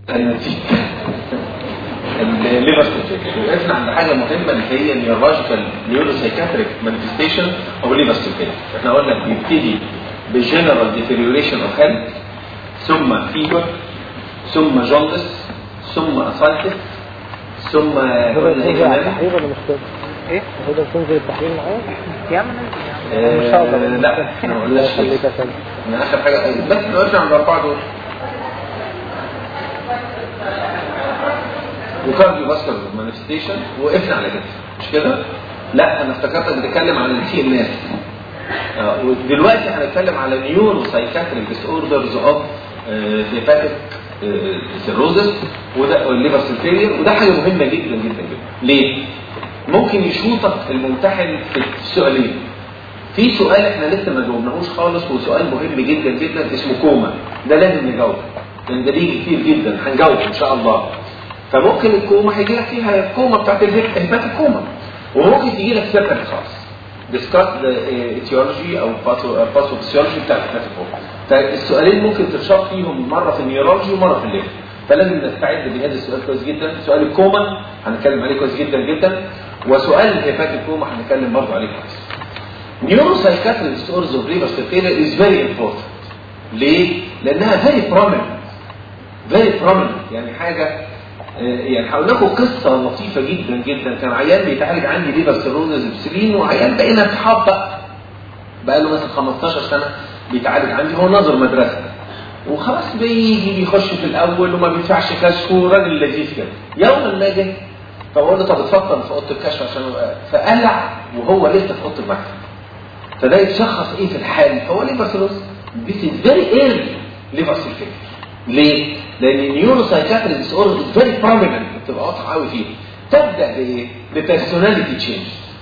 الليفر ستيفيكيشن. وقفنا عند حاجه مهمه اللي هي النيورولوجيكال نيوروسايكاتريك مانيفستيشن او الليفر ستيفيكيشن. احنا قلنا بيبتدي بجنرال ديتيريوريشن اوف هيلث، ثم فيبر، ثم جوندس، ثم اسايتس، ثم تحرير ولا مش ايه؟ هو تنزل التحرير معايا؟ يا عم ان شاء الله. لا ما قلناش انا اخر حاجه بس وقفنا عند الاربعه دول. وكارديو فاسكولار مانيفستيشن وقفنا على كده مش كده؟ لا انا افتكرتك بتتكلم عن السي ان اس. ودلوقتي هنتكلم على نيورو سايكاتريك ديس اوردرز اوف هيباتيك سيروزس وده الليفر سيل، وده حاجه مهمه جدا جدا جدا. ليه؟ ممكن يشوطك الممتحن في السؤالين. في سؤال احنا لسه ما جاوبناهوش خالص وسؤال مهم جدا جدا اسمه كوما، ده لازم نجاوب لان ده بيجي كتير جدا، هنجاوب ان شاء الله. فممكن الكوما هيجي لك فيها الكوما بتاعت الهيبات الكوما، وممكن تيجي لك سيرفر خاص ديسكاس ايتيولوجي او باثوفيسيولوجي بتاعت الهيبات الكوما. فالسؤالين ممكن تتشاط فيهم مره في النيورولوجي ومره في الليفر، فلازم نستعد بهذا السؤال كويس جدا. سؤال الكوما هنتكلم عليه كويس جدا جدا، وسؤال الهيبات الكوما هنتكلم برضه عليه كويس. نيوروسايكاتريك ديس اوردرز اوف ليفر سيل از فيري امبورتنت. ليه؟ لانها فيري بروميننت يعني حاجه. يعني هقول لكم قصه لطيفه جدا جدا. كان عيان بيتعالج عندي ليفر سيروزز بسلين، وعيان بقينا اصحاب بقى له مثلا 15 سنه بيتعالج عندي. هو ناظر مدرسه وخلاص بيجي بيخش في الاول وما بيدفعش كشف وراجل لذيذ كده. يوما ما جه فبقول له طب اتفضل في اوضه الكشف عشان فقلع وهو لسه في اوضه المكتب. فده يتشخص ايه في الحال؟ هو ليفر سيروز. This is very early liver cell failure. ليه؟ لان النيوروسايكاتريك ديس اوردر از فيري بروميننت، بتبقى واضحه قوي فيه. تبدا بايه؟ ببيرسوناليتي تشينج.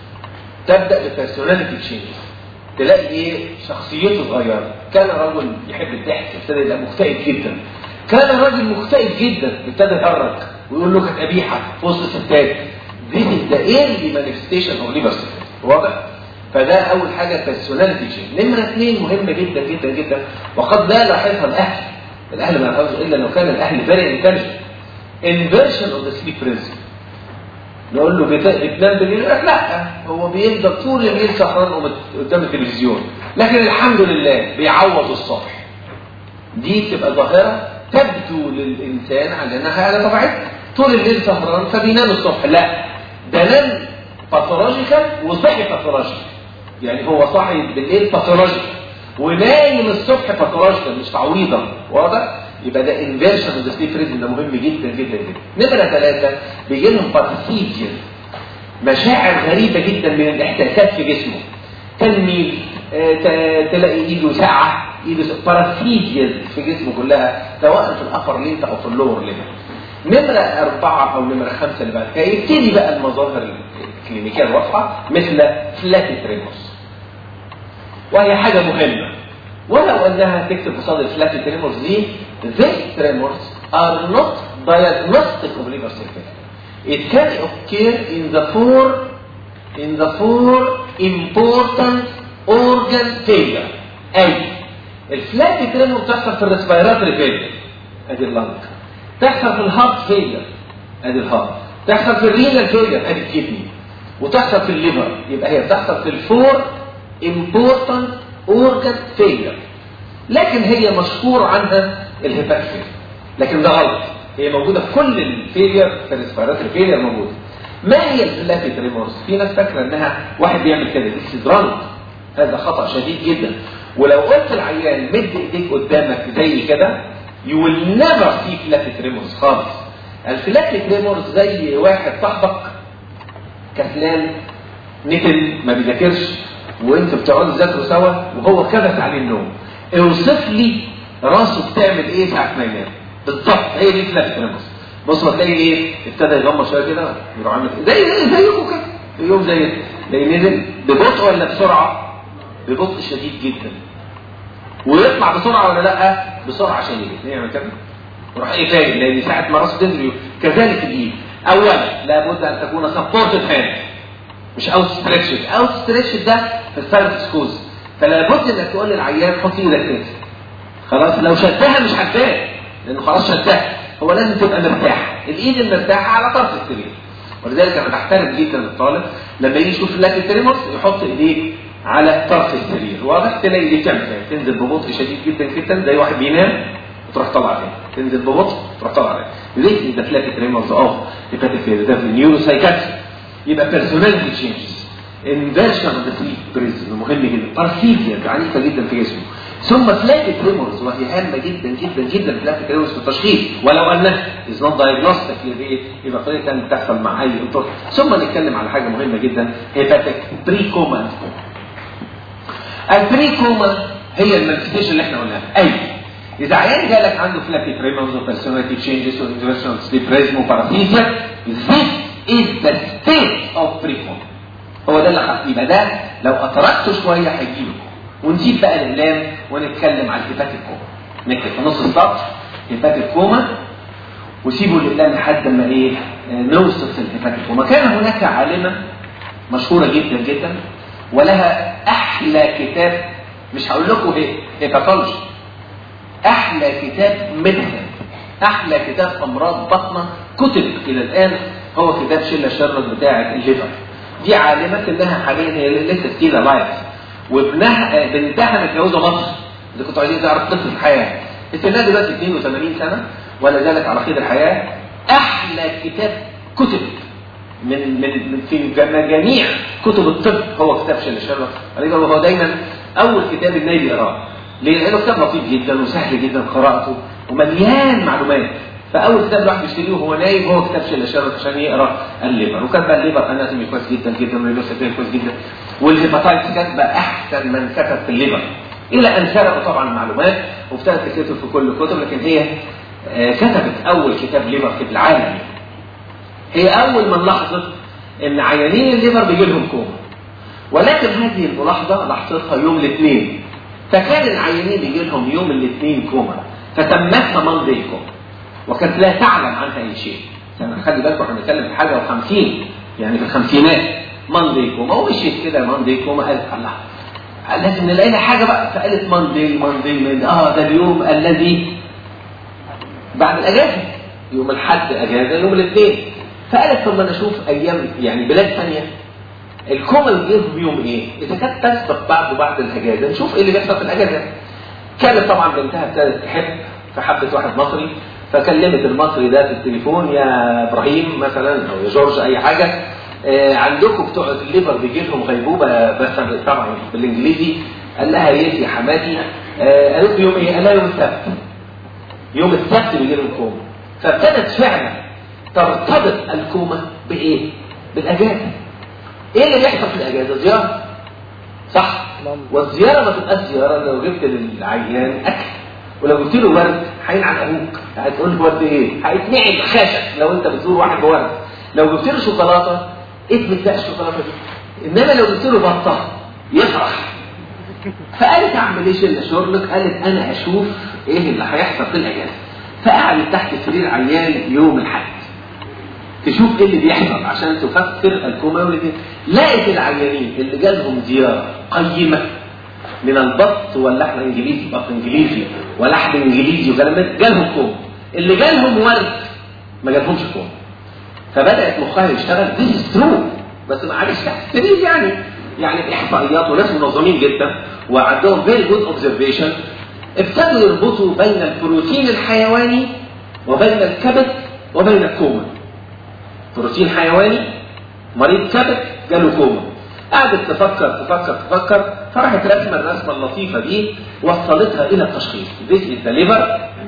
تلاقي ايه؟ شخصيته اتغيرت. كان رجل يحب الضحك ابتدى يبقى مكتئب جدا. كان راجل مكتئب جدا ابتدى يهرج ويقول له كانت قبيحه في وسط الستات. This is the early manifestation of liver cell failure. واضح؟ فده اول حاجه بيرسوناليتي تشينج. نمره 2 مهمه جدا جدا جدا، وقد لا يلاحظها الاهل ما يلاحظوش الا لو كان الاهل فيري انتليجنت. انفيرشن اوف ذا سليب ريزم. نقول له بتنام بالليل، لا هو بيفضل طول الليل سهران قدام التلفزيون، لكن الحمد لله بيعوض الصبح. دي تبقى ظاهره تبدو للانسان على انها حاله طبيعيه. طول الليل سهران فبينام الصبح، لا ده نام باثولوجيكال وصحي باثولوجيكال. يعني هو صاحي بالليل باثولوجيكال ونايم الصبح باثولوجيكال مش تعويضا. واضح؟ يبقى ده انفيرشن اوف ذا سليب ريزم، ده مهم جدا جدا جدا. نمره 3 بيجي لهم باراسيتيز، مشاعر غريبه جدا من الاحساسات في جسمه. تنميل، تلاقي ايده ساقعه، ايده باراسيتيز في جسمه كلها سواء في الابر لينت او في اللور لينت. نمره 4 او نمره 5 اللي بعد كده يبتدي بقى المظاهر الكلينيكيه الواضحه مثل فلاتي تريمورز، وهي حاجه مهمه. ولو انها تكتب قصاد الفلاتي تريمورز دي these tremors are not diagnostic of liver cell failure. It can occur in the four important organ failure. أي الفلاتي تريمور تحصل في الريسبيراتوري فيلير ادي اللنج، تحصل في الهارت فيلير ادي الهارت، تحصل في الرينال فيلير ادي الكدني، وتحصل في الليفر. يبقى هي بتحصل في الفور important organ failure. لكن هي مشهور عنها الهيبات فيلير، لكن ده غلط. هي موجوده في كل الفيلير، في الريسبيراتوري فيلير موجوده. ما هي الفلاتي تريمورز؟ في ناس فاكره انها واحد بيعمل كده، هذا خطا شديد جدا. ولو قلت العيان مد ايديك قدامك زي كده you will never see فلاتي تريمورز خالص. الفلاتي تريمورز زي واحد صاحبك كسلان نتن ما بيذاكرش وانتوا بتقعدوا تذاكروا سوا وهو كبس عليه النوم. اوصف لي راسه بتعمل ايه ساعه ما ينام بالظبط. هي دي فلاتي تريمورز. بصوا هتلاقي ايه؟ ابتدى يغمض شويه كده يروح عامل زيكم كده يوم زي نزل ببطء ولا بسرعه؟ ببطء شديد جدا. ويطلع بسرعه ولا لا؟ بسرعه شديده. يعمل كده يروح ايه فاهم، لان ساعه ما راسه تنزل. كذلك الايد اولا لابد ان تكون سبورتد هاند مش اوت ستريتشد. اوت ستريتشد ده في السيرفكس كوز، فلا بد انك تقول للعيان حط ايدك كده. خلاص لو شدها مش هتبان لانه خلاص شدها، هو لازم تبقى مرتاح، الايد المرتاحه على طرف السرير. ولذلك انا بحترم جدا الطالب لما يجي يشوف فلاكي تريمورز يحط ايديه على طرف السرير، واضح تلاقي ايديه تعمل كده، تنزل ببطء شديد جدا جدا زي واحد بينام وتروح طالعه تاني، تنزل ببطء تروح طالعه تاني. ليه؟ ده فلاكي تريمورز هيباتيك فيلر، ده في النيوروسايكاتري. يبقى بيرسوناليتي تشينجز، انفيرشن اوف ذا سليب بريزم مهم جدا، بارثيزيا عنيفه جدا في جسمه، ثم فلاكي تريمورز وهي هامه جدا جدا جدا فلاكي تريمورز في التشخيص، ولو انها از نوت دايجنوستيك يبقى كلينيكال بتحصل مع اي انتر. ثم نتكلم على حاجه مهمه جدا، هيباتيك بريكوما. البريكوما هي المانيفستيشن اللي احنا قلناها. اي اذا عيان جالك عنده فلاكي تريمورز وبيرسوناليتي تشينجز وانفيرشن اوف سليب بريزم وبارثيزيا، this is the state of بريكوما. هو ده اللي يبقى ده لو أطرقته شوية هيجيله. ونسيب بقى الإعلام ونتكلم عن هيباتيك كوما. نكتب في نص السطر هيباتيك كوما وسيبوا الإعلام لحد ما نوصف الهيباتيك كوما. كان هناك عالمة مشهورة جدا جدا ولها أحلى كتاب، مش هقول لكم هيباتولوجي، أحلى كتاب منها، أحلى كتاب أمراض بطنة كتب إلى الآن هو كتاب شيلا شيرلوك بتاعة الليفر. دي عالمة انها حاليا هي لسه ستيل لايف، وابنها بنتها متجوزه مصر. اذا كنتوا عايزين تعرف قصه الحياه، السنه دلوقتي 82 سنه ولا زالت على خير الحياه. احلى كتاب كتب من في جميع كتب الطب هو كتاب شيلا شيرلوك، وهو دايما اول كتاب الناس يقراه. ليه؟ لانه كتاب لطيف جدا وسهل جدا قراءته ومليان معلومات. فاول كتاب الواحد يشتريه وهو نايم هو كتاب شيلا شيرلوك عشان يقرا الليفر. وكتب الليفر اناتومي كويس جدا جدا والريلوسيتي كويس جدا، والهيباتايتس كتب احسن من كتب في الليفر، الى ان سرقوا طبعا المعلومات وابتدت تكتب في كل الكتب. لكن هي كتبت اول كتاب ليفر في العالم. هي اول من لاحظت ان عيانين الليفر بيجي لهم كوما، ولكن هذه الملاحظه لاحظتها يوم الاثنين، فكان العيانين بيجي لهم يوم الاثنين كوما، فسمتها ماندي كوما، وكانت لا تعلم عنها اي شيء. يعني خلي بالكم احنا بنتكلم في حاجه و50 يعني في الخمسينات ماندي كوما، ومشيت كده ماندي كوما. قالت الله لازم نلاقي لها حاجه بقى، فقالت ماندي ده اليوم الذي بعد الاجازه، يوم الاحد اجازه يوم الاثنين. فقالت طب انا اشوف ايام يعني بلاد ثانيه الكوما اللي بيهم ايه، اذا كانت تسبق بعد الاجازه نشوف ايه اللي بيحصل في الاجازه. كانت طبعا بنتها ابتدت تحب، فحبت واحد مصري، فكلمت المصري ده في التليفون، يا ابراهيم مثلا او يا جورج اي حاجه، عندكم بتوع الليفر بيجي لهم غيبوبه بس طبعا بالانجليزي. قال لها يا حماتي. قالت له يوم ايه؟ قال لها يوم السبت. يوم السبت بيجي لهم كوما. فابتدت فعلا ترتبط الكوما بايه؟ بالاجازه. ايه اللي بيحصل في الاجازه؟ زياره، صح؟ والزياره ما تبقاش زياره لو جبت للعيان اكل ولو جبت له ورد هينعن ابوك، هتقول له ورد ايه؟ هيتنعن خشب لو انت بتزور واحد بورد. لو جبت له شوكولاته ادمت بقى الشوكولاته دي، انما لو جبت له بطه يفرح. فقالت اعمل ايه شيلا شيرلوك؟ قالت انا اشوف ايه اللي هيحصل في الاجازه. فقعدت تحت سرير عيان يوم الاحد تشوف ايه اللي بيحصل عشان تفسر الكوما. لقيت العيانين اللي جالهم زياره قيمه من البط واللحم الانجليزي، بط انجليزي ولحم انجليزي وكلام، جالهم كوما. اللي جالهم ورد ما جالهمش كوما. فبدات مخها يشتغل دي سترو، بس ما عادش تحت السرير يعني باحصائيات وناس منظمين جدا وعندهم فيري جود اوبزرفيشن. ابتدوا يربطوا بين البروتين الحيواني وبين الكبد وبين الكوما. بروتين حيواني، مريض كبد جاله كوما. قعدت تفكر فراحت رسمه الرسمه اللطيفه دي وصلتها الى التشخيص. This is the liver,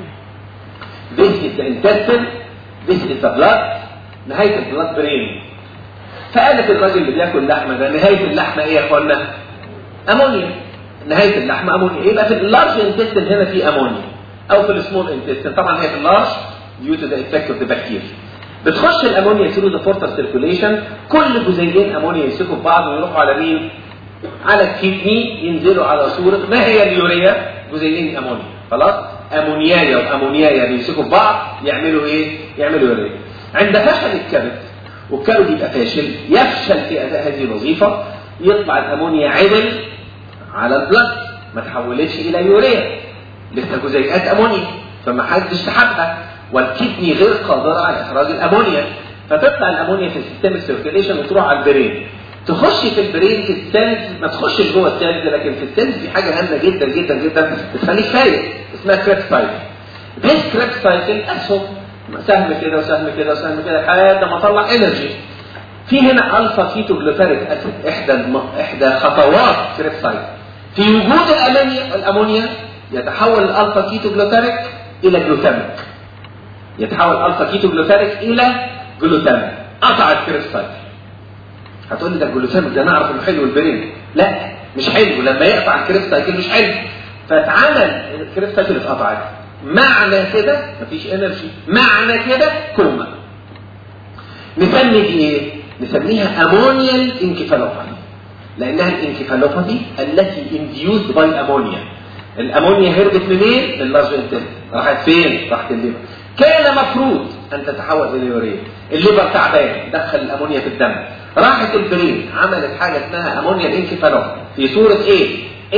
this is the intestine, this is the blood. نهايه البلاد برين. فقالت الراجل اللي بياكل لحمه ده نهايه اللحمه ايه يا اخوانا؟ امونيا. نهايه اللحمه امونيا. يبقى في اللارج انتستين هنا في امونيا، او في السمول انتستين. طبعا هي في اللارج due to the effect of the bacteria. بتخش الامونيا through the portal circulation، كل جزيئين امونيا يمسكوا في بعض ويروحوا على مين؟ على الكدني، ينزلوا على صوره ما هي اليوريا؟ جزيئين امونيا. خلاص؟ امونيايا وامونيايا بيمسكوا في بعض يعملوا ايه؟ يعملوا يوريا. عند فشل الكبد، والكبد يبقى فاشل، يفشل في اداء هذه الوظيفه، يطلع الامونيا عدل على البلد، ما تحولتش الى يوريا، لسه جزيئات امونيا، فما حدش سحبها. والكدني غير قادره على اخراج الامونيا، فتطلع الامونيا في السيستميك سيركيليشن وتروح على البرين، تخش في البرين في السيلز، ما تخشش جوه السيلز، لكن في السيلز في حاجه هامه جدا جدا جدا بتخليك فايق اسمها كريبس سايكل. بس كريبس سايكل اسهم سهم كده وسهم كده وسهم كده لحد ما اطلع انرجي. في هنا الفا كيتوجلوتاريك اسيد احدى خطوات كريبس سايكل. في وجود الامونيا يتحول الالفا كيتوجلوتاريك الى جلوتاميك، يتحول الالفا كيتوجلوتاريك الى جلوتاميك، قطع الكريبس سايكل. هتقول لي ده الجلوتاميك ده نعرف انه حلو البرين، لا مش حلو، لما يقطع الكريبس سايكل مش حلو. فاتعمل الكريبس سايكل اتقطعت، معنى كده مفيش انرجي، معنى كده كوما. نسمي دي ايه؟ نسميها امونيال انكفالوباثي، لانها الانكفالوباثي التي انديوزد باي امونيا. الامونيا هربت منين؟ من اللارج انتستين، راحت فين؟ راحت الليفر. كان مفروض ان تتحول الى يوريا، الليفر تعبان دخل الامونيا في الدم، راحت البرين عملت حاجه اسمها امونيال انكفالوباثي في صوره ايه؟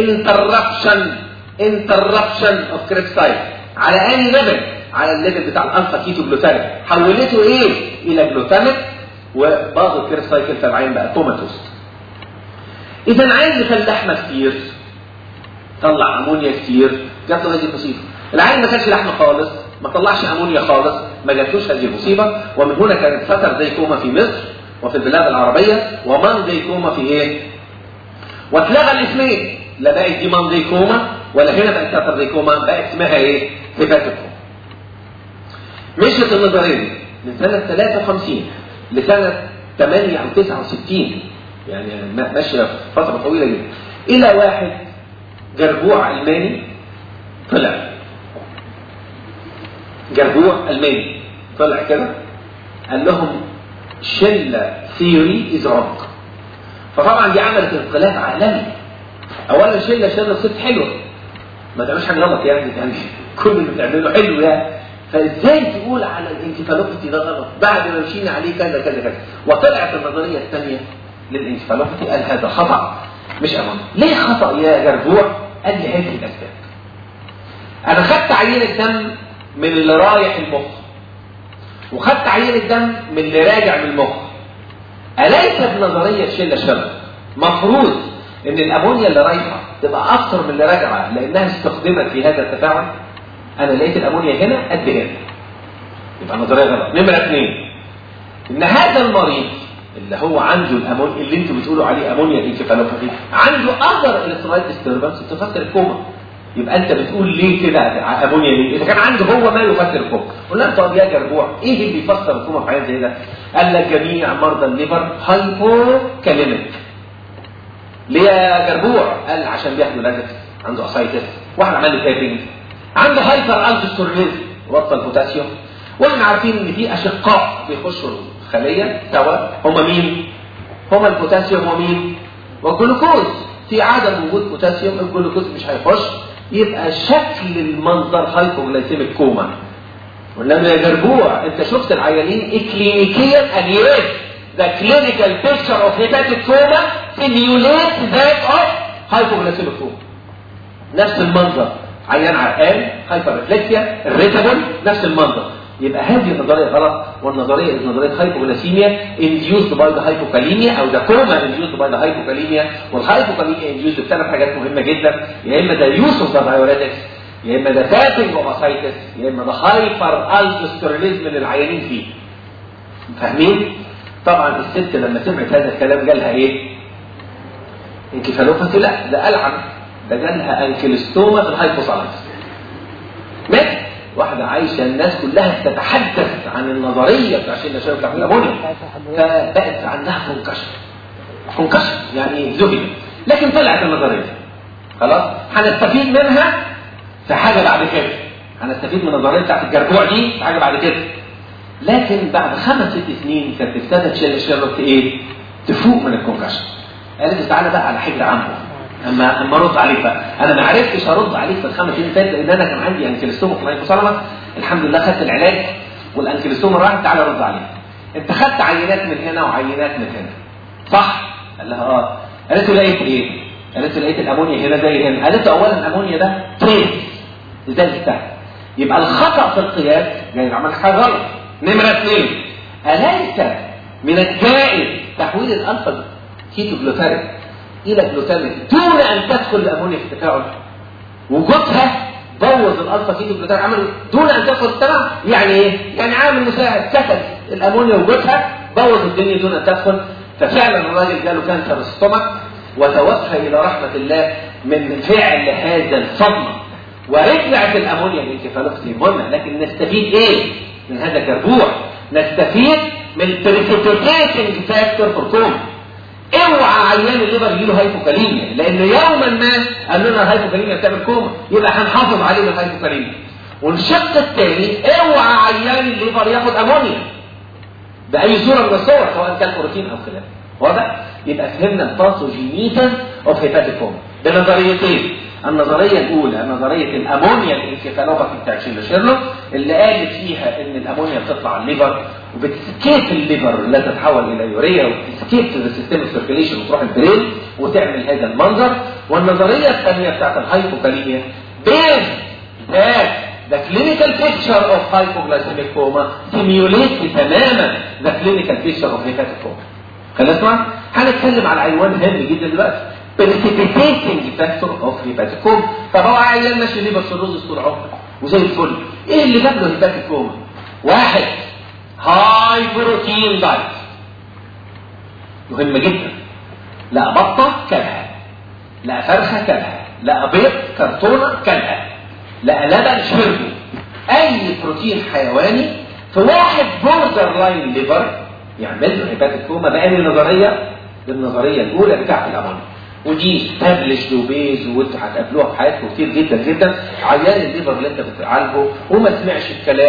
انتربشن اوف كريبس سايكل. على اي ليفل؟ على الليفل بتاع الالفا كيتوجلوتاميك، حولته ايه؟ الى جلوتاميك، وبعض الكريبس سايكل فالعين بقى كوماتوس. اذا عايز يخلي لحمه كتير، طلع امونيا كتير، جات له هذه المصيبه. العين ما كانش لحمه خالص، ما طلعش امونيا خالص، ما جاتلوش هذه المصيبه. ومن هنا كانت فتر زي كوما في مصر وفي البلاد العربيه، ومان زي كوما في ايه؟ واتلغى الاسمين، لا بقت دي مان زي كوما ولا هنا بقت فتر زي كوما، بقت اسمها ايه؟ هيباتيك كوما. مشيت النظريه من سنه 53 لسنه 8 او 69، يعني ماشيه فتره طويله جدا، الى واحد جربوع الماني طلع، جربوع الماني طلع كده قال لهم شله ثيوري از رونج. فطبعا دي عملت انقلاب عالمي. اولا شله ست حلوه، ما تعملش حاجه غلط يعني كل اللي بتعمله حلو يعني، فازاي تقول على الانكفالوباثي ده غلط بعد ما مشينا عليه كذا كذا كذا؟ وطلعت النظريه الثانيه للانكفالوباثي قال هذا خطا مش امان. ليه خطا يا جربوع؟ قال لي هذه الاسباب. انا خدت عينه دم من اللي رايح المخ، وخدت عينه دم من اللي راجع من المخ. أليست نظريه شله شر مفروض ان الامونيا اللي رايحه تبقى اكثر من اللي راجعه لانها استخدمت في هذا التفاعل؟ انا لقيت الامونيا هنا قد هنا، يبقى نظريه غلط. نمره 2، ان هذا المريض اللي هو عنده الامونيا اللي انتوا بتقولوا عليه امونيا انكفالوباثي عنده اثر الكترولايت ديستربنس تفسر الكوما. يبقى انت بتقول ليه كده امونيا ليه؟ اذا كان عنده هو ما يفسر الكوما. قلنا طب يا جربوع ايه اللي بيفسر الكوما في حاجه زي ده؟ قال لك جميع مرضى الليفر هايبوكاليميك. ليه يا جربوع؟ قال عشان بياخدوا لاجكس، عنده اسايتس، واحد عمل له تابنج، عنده هايبر الدوستيرونيزم وطى البوتاسيوم. واحنا عارفين ان في اشقاء بيخشوا الخليه سوا، هم مين؟ هم البوتاسيوم ومين؟ والجلوكوز. في عدم وجود بوتاسيوم الجلوكوز مش هيخش، يبقى شكل المنظر هايبوغلايسيميك كوما. ولما يا جربوع انت شفت العيانين اكلينيكيا ان يس ذا كلينيكال بيكتشر اوف هيباتيك كوما سيميوليت ذات اوف هايبوغلايسيميك كوما. نفس المنظر، عيان عرقان، هايبر ريفلكسيا، الريتابل، نفس المنظر. يبقى هذه النظريه غلط، والنظريه نظريه هايبوغلاسيميا انديوزد باي ذا هايبوكاليميا، او ذا كوما انديوزد باي ذا هايبوكاليميا. والهايبوكاليميا انديوزد بثلاث حاجات مهمه جدا، يا اما ذا يوز اوف ذا دايوريتكس، يا اما ذا فاتنج اوف اسايتس، يا اما ذا هايبر الدوستيرونيزم اللي العيانين فيه. فاهمين؟ طبعا الست لما سمعت هذا الكلام جالها ايه؟ انكفالوباثي؟ لا، ده ألعن، ده جالها انكيلوستوما في الهايبوثالاموس. ماشي؟ واحدة عايشة الناس كلها تتحدث عن النظرية بتاع شلة شلة بتاع الأمونيا، فبقت عندها كونكشن يعني ذهل، لكن طلعت النظرية خلاص. هنستفيد منها في حاجة بعد كده، هنستفيد من النظرية بتاعت الجربوع دي في حاجة بعد كده. لكن بعد 5-6 سنين كانت ابتدت شلة شلة ايه؟ تفوق من الكونكشن. قالت تعالى بقى على حجر عمه اما ارد عليك بقى. انا ما عرفتش ارد عليك في ال5 سنين فاتت لان انا كان عندي انكيلوستوما في الهايبوثالاموس. الحمد لله خدت العلاج والانكيلوستوما راحت. تعالى ارد عليك. انت خدت عينات من هنا وعينات من هنا صح؟ قال لها اه. قالت له لقيت ايه؟ قالت له لقيت الامونيا هنا زي هنا. قالت له اولا الامونيا ده تريس ازاي بتاعها. يبقى الخطا في القياس جاي عمل حاجه غلط. نمره 2، اليس من الجائز تحويل الالفا كيتوجلوتاريك الى جلوتاميك دون ان تدخل الامونيا في التفاعل؟ وجودها بوظ الالفا كيتوجلوتاريك عمل دون ان تدخل التفاعل. يعني ايه؟ يعني عامل مساعد كسل الامونيا، وجودها بوظ الدنيا دون ان تدخل. ففعلا الراجل جاله كانسر الستومك وتوفى الى رحمه الله من فعل هذا الصدمه. ورجعت الامونيا الانكفالوباثي هنا. لكن نستفيد ايه من هذا الجربوع؟ نستفيد من البريسيبيتيتنج فاكتور فور كوما. اوعى عيان الليفر يجيله هايبوكاليميا، لانه يوما ما قال لنا الهايبوكاليميا بتعمل كوما، يبقى هنحافظ عليه من الهايبوكاليميا. والشق الثاني، اوعى عيان الليفر ياخد امونيا باي صوره من الصور، سواء كان بروتين او خلاف. واضح؟ يبقى فهمنا الباثوجينيتا اوف هيباتيك كوما بنظريتين. النظريه الاولى نظريه الامونيا الانكفالوباثي بتاع شيرلوك اللي قالت فيها ان الامونيا بتطلع على الليفر وبتسكيب الليفر لا تتحول الى يوريا وبتسكيب في السيستم سيركيليشن وتروح البرين وتعمل هذا المنظر. والنظريه الثانيه بتاعت الهايبوكاليميا بين ذات the clinical picture of hypoglycemic coma simulates تماما the clinical picture of hepatic coma. خلصنا؟ هنتكلم على عنوان هام جدا دلوقتي، precipitating factor of hepatic coma. طب هو عيان ماشي ليفر سيروزس طول عمره وزي الفل، ايه اللي جاب له هيباتيك كوما؟ 1، هاي بروتين دايت، مهم جدا. لا بطه كلها، لا فرخه كلها، لا بيض كرتونه كلها، لا لبن شربه، اي بروتين حيواني في واحد بوردر لاين ليفر يعمل له هيباتيك كوما. بقى النظريه الاولى بتاعت الامونيا، ودي استابلشد وبيز وانتوا هتقابلوها في حياتكم كتير جدا جدا. عيان الليفر اللي انت بتعالجه وما سمعش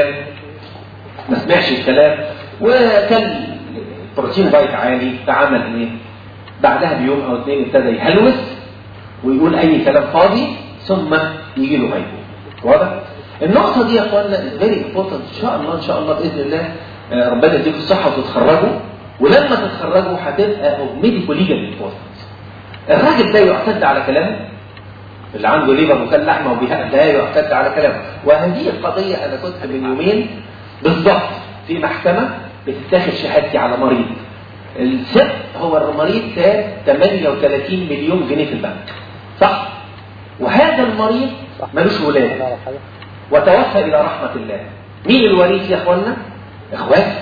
الكلام وكان بروتين دايت عالي، فعمل ايه؟ بعدها بيوم او 2 ابتدى يهلوس ويقول اي كلام فاضي ثم يجي له هايبو. واضح؟ النقطه دي يا اخوانا فيري امبورتنت. ان شاء الله باذن الله ربنا يديكم الصحه وتتخرجوا، ولما تتخرجوا هتبقى ميديكو ليجال امبورتنت. الراجل ده يعتد على كلامه، اللي عنده ليفر وكان لحمه وبيهاء ده يعتد على كلامه. وهذه القضيه انا كنت من يومين بالضبط في محكمه بتتاخد شهادتي على مريض. الست هو المريض ساب 38 مليون جنيه في البنك، صح؟ وهذا المريض ملوش ولاد وتوفى الى رحمه الله. مين الوريث يا اخوانا؟ اخوات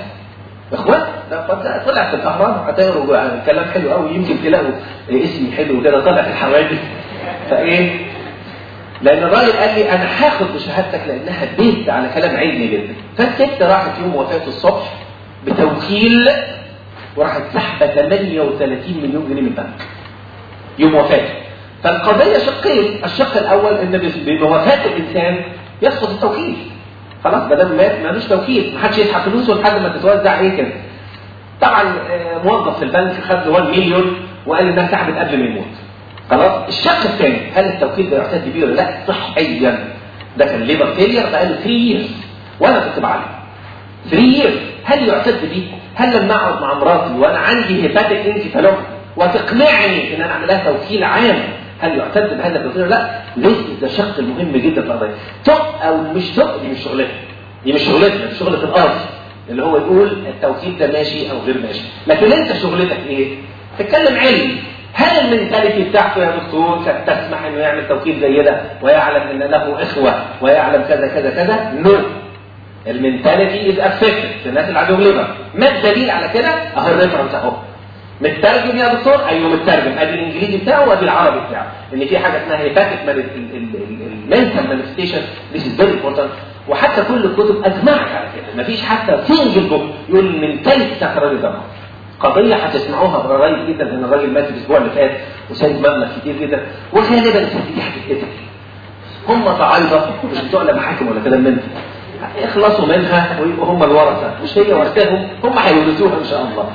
ده طلع في الاهرام، هتقروا كلام حلو قوي، يمكن تلاقوا اسمي حلو كده طلع في الحوادث. فايه؟ لان الراجل قال لي انا هاخد بشهادتك لانها بيت على كلام علمي جدا. فالست راحت يوم وفاته الصبح بتوكيل وراحت سحبه 38 مليون جنيه من البنك يوم وفاته. فالقضيه شقين، الشق الاول ان بوفاه الانسان يسقط التوكيل، خلاص بدل مات مالوش توكيل، محدش يسحب فلوسه لحد ما تتوزع ايه كده. طبعا موظف في البنك خد 1 مليون وقال انها تعبت قبل ما يموت. خلاص. الشق الثاني، هل التوكيل ده يعتد بيه ولا لا؟ صحيا ده كان ليبر فيلير بقاله 3 years وانا كنت بعلم 3 years. هل يعتد بيه؟ هل لما اقعد مع مراتي وانا عندي هيباتيك انكفالوباثي وتقنعني ان انا اعمل لها توكيل عام، هل يعتد بهذا التوكيل ولا لا؟ ده الشق المهم جدا في القضيه. تق او مش تق، دي مش شغلتنا، دي شغله القاضي اللي هو يقول التوكيل ده ماشي او غير ماشي. لكن انت شغلتك ايه؟ تتكلم علم. هل المنتاليتي بتاعته يا دكتور كانت تسمح انه يعمل توكيل زي ده ويعلم ان له اخوه ويعلم كذا كذا كذا؟ نو. المنتاليتي از افكتد في الناس اللي عندهم ليفر. ما الدليل على كده؟ اهو الريفرنس اهو مترجم يا دكتور. ايوه مترجم، ادي الانجليزي بتاعه وادي العربي بتاعه، ان في حاجه اسمها هيباتيك المنتال مانيفستيشن. ذيس از فيري امبورتنت. وحتى كل الكتب اجمعت على كده، مفيش حتى سنجل بوك يقول المنتاليتي بتاعت الراجل ده. قضيه هتسمعوها قريب جدا، لان الراجل مات الاسبوع اللي فات وسايب مبلغ كتير جدا، وغالبا الست دي هتتقتل. هم صعايده مش بتوع لا محاكم ولا كلام من ده، يخلصوا منها ويبقوا هم الورثه، مش هي ورثتهم، هم هيورثوها ان شاء الله.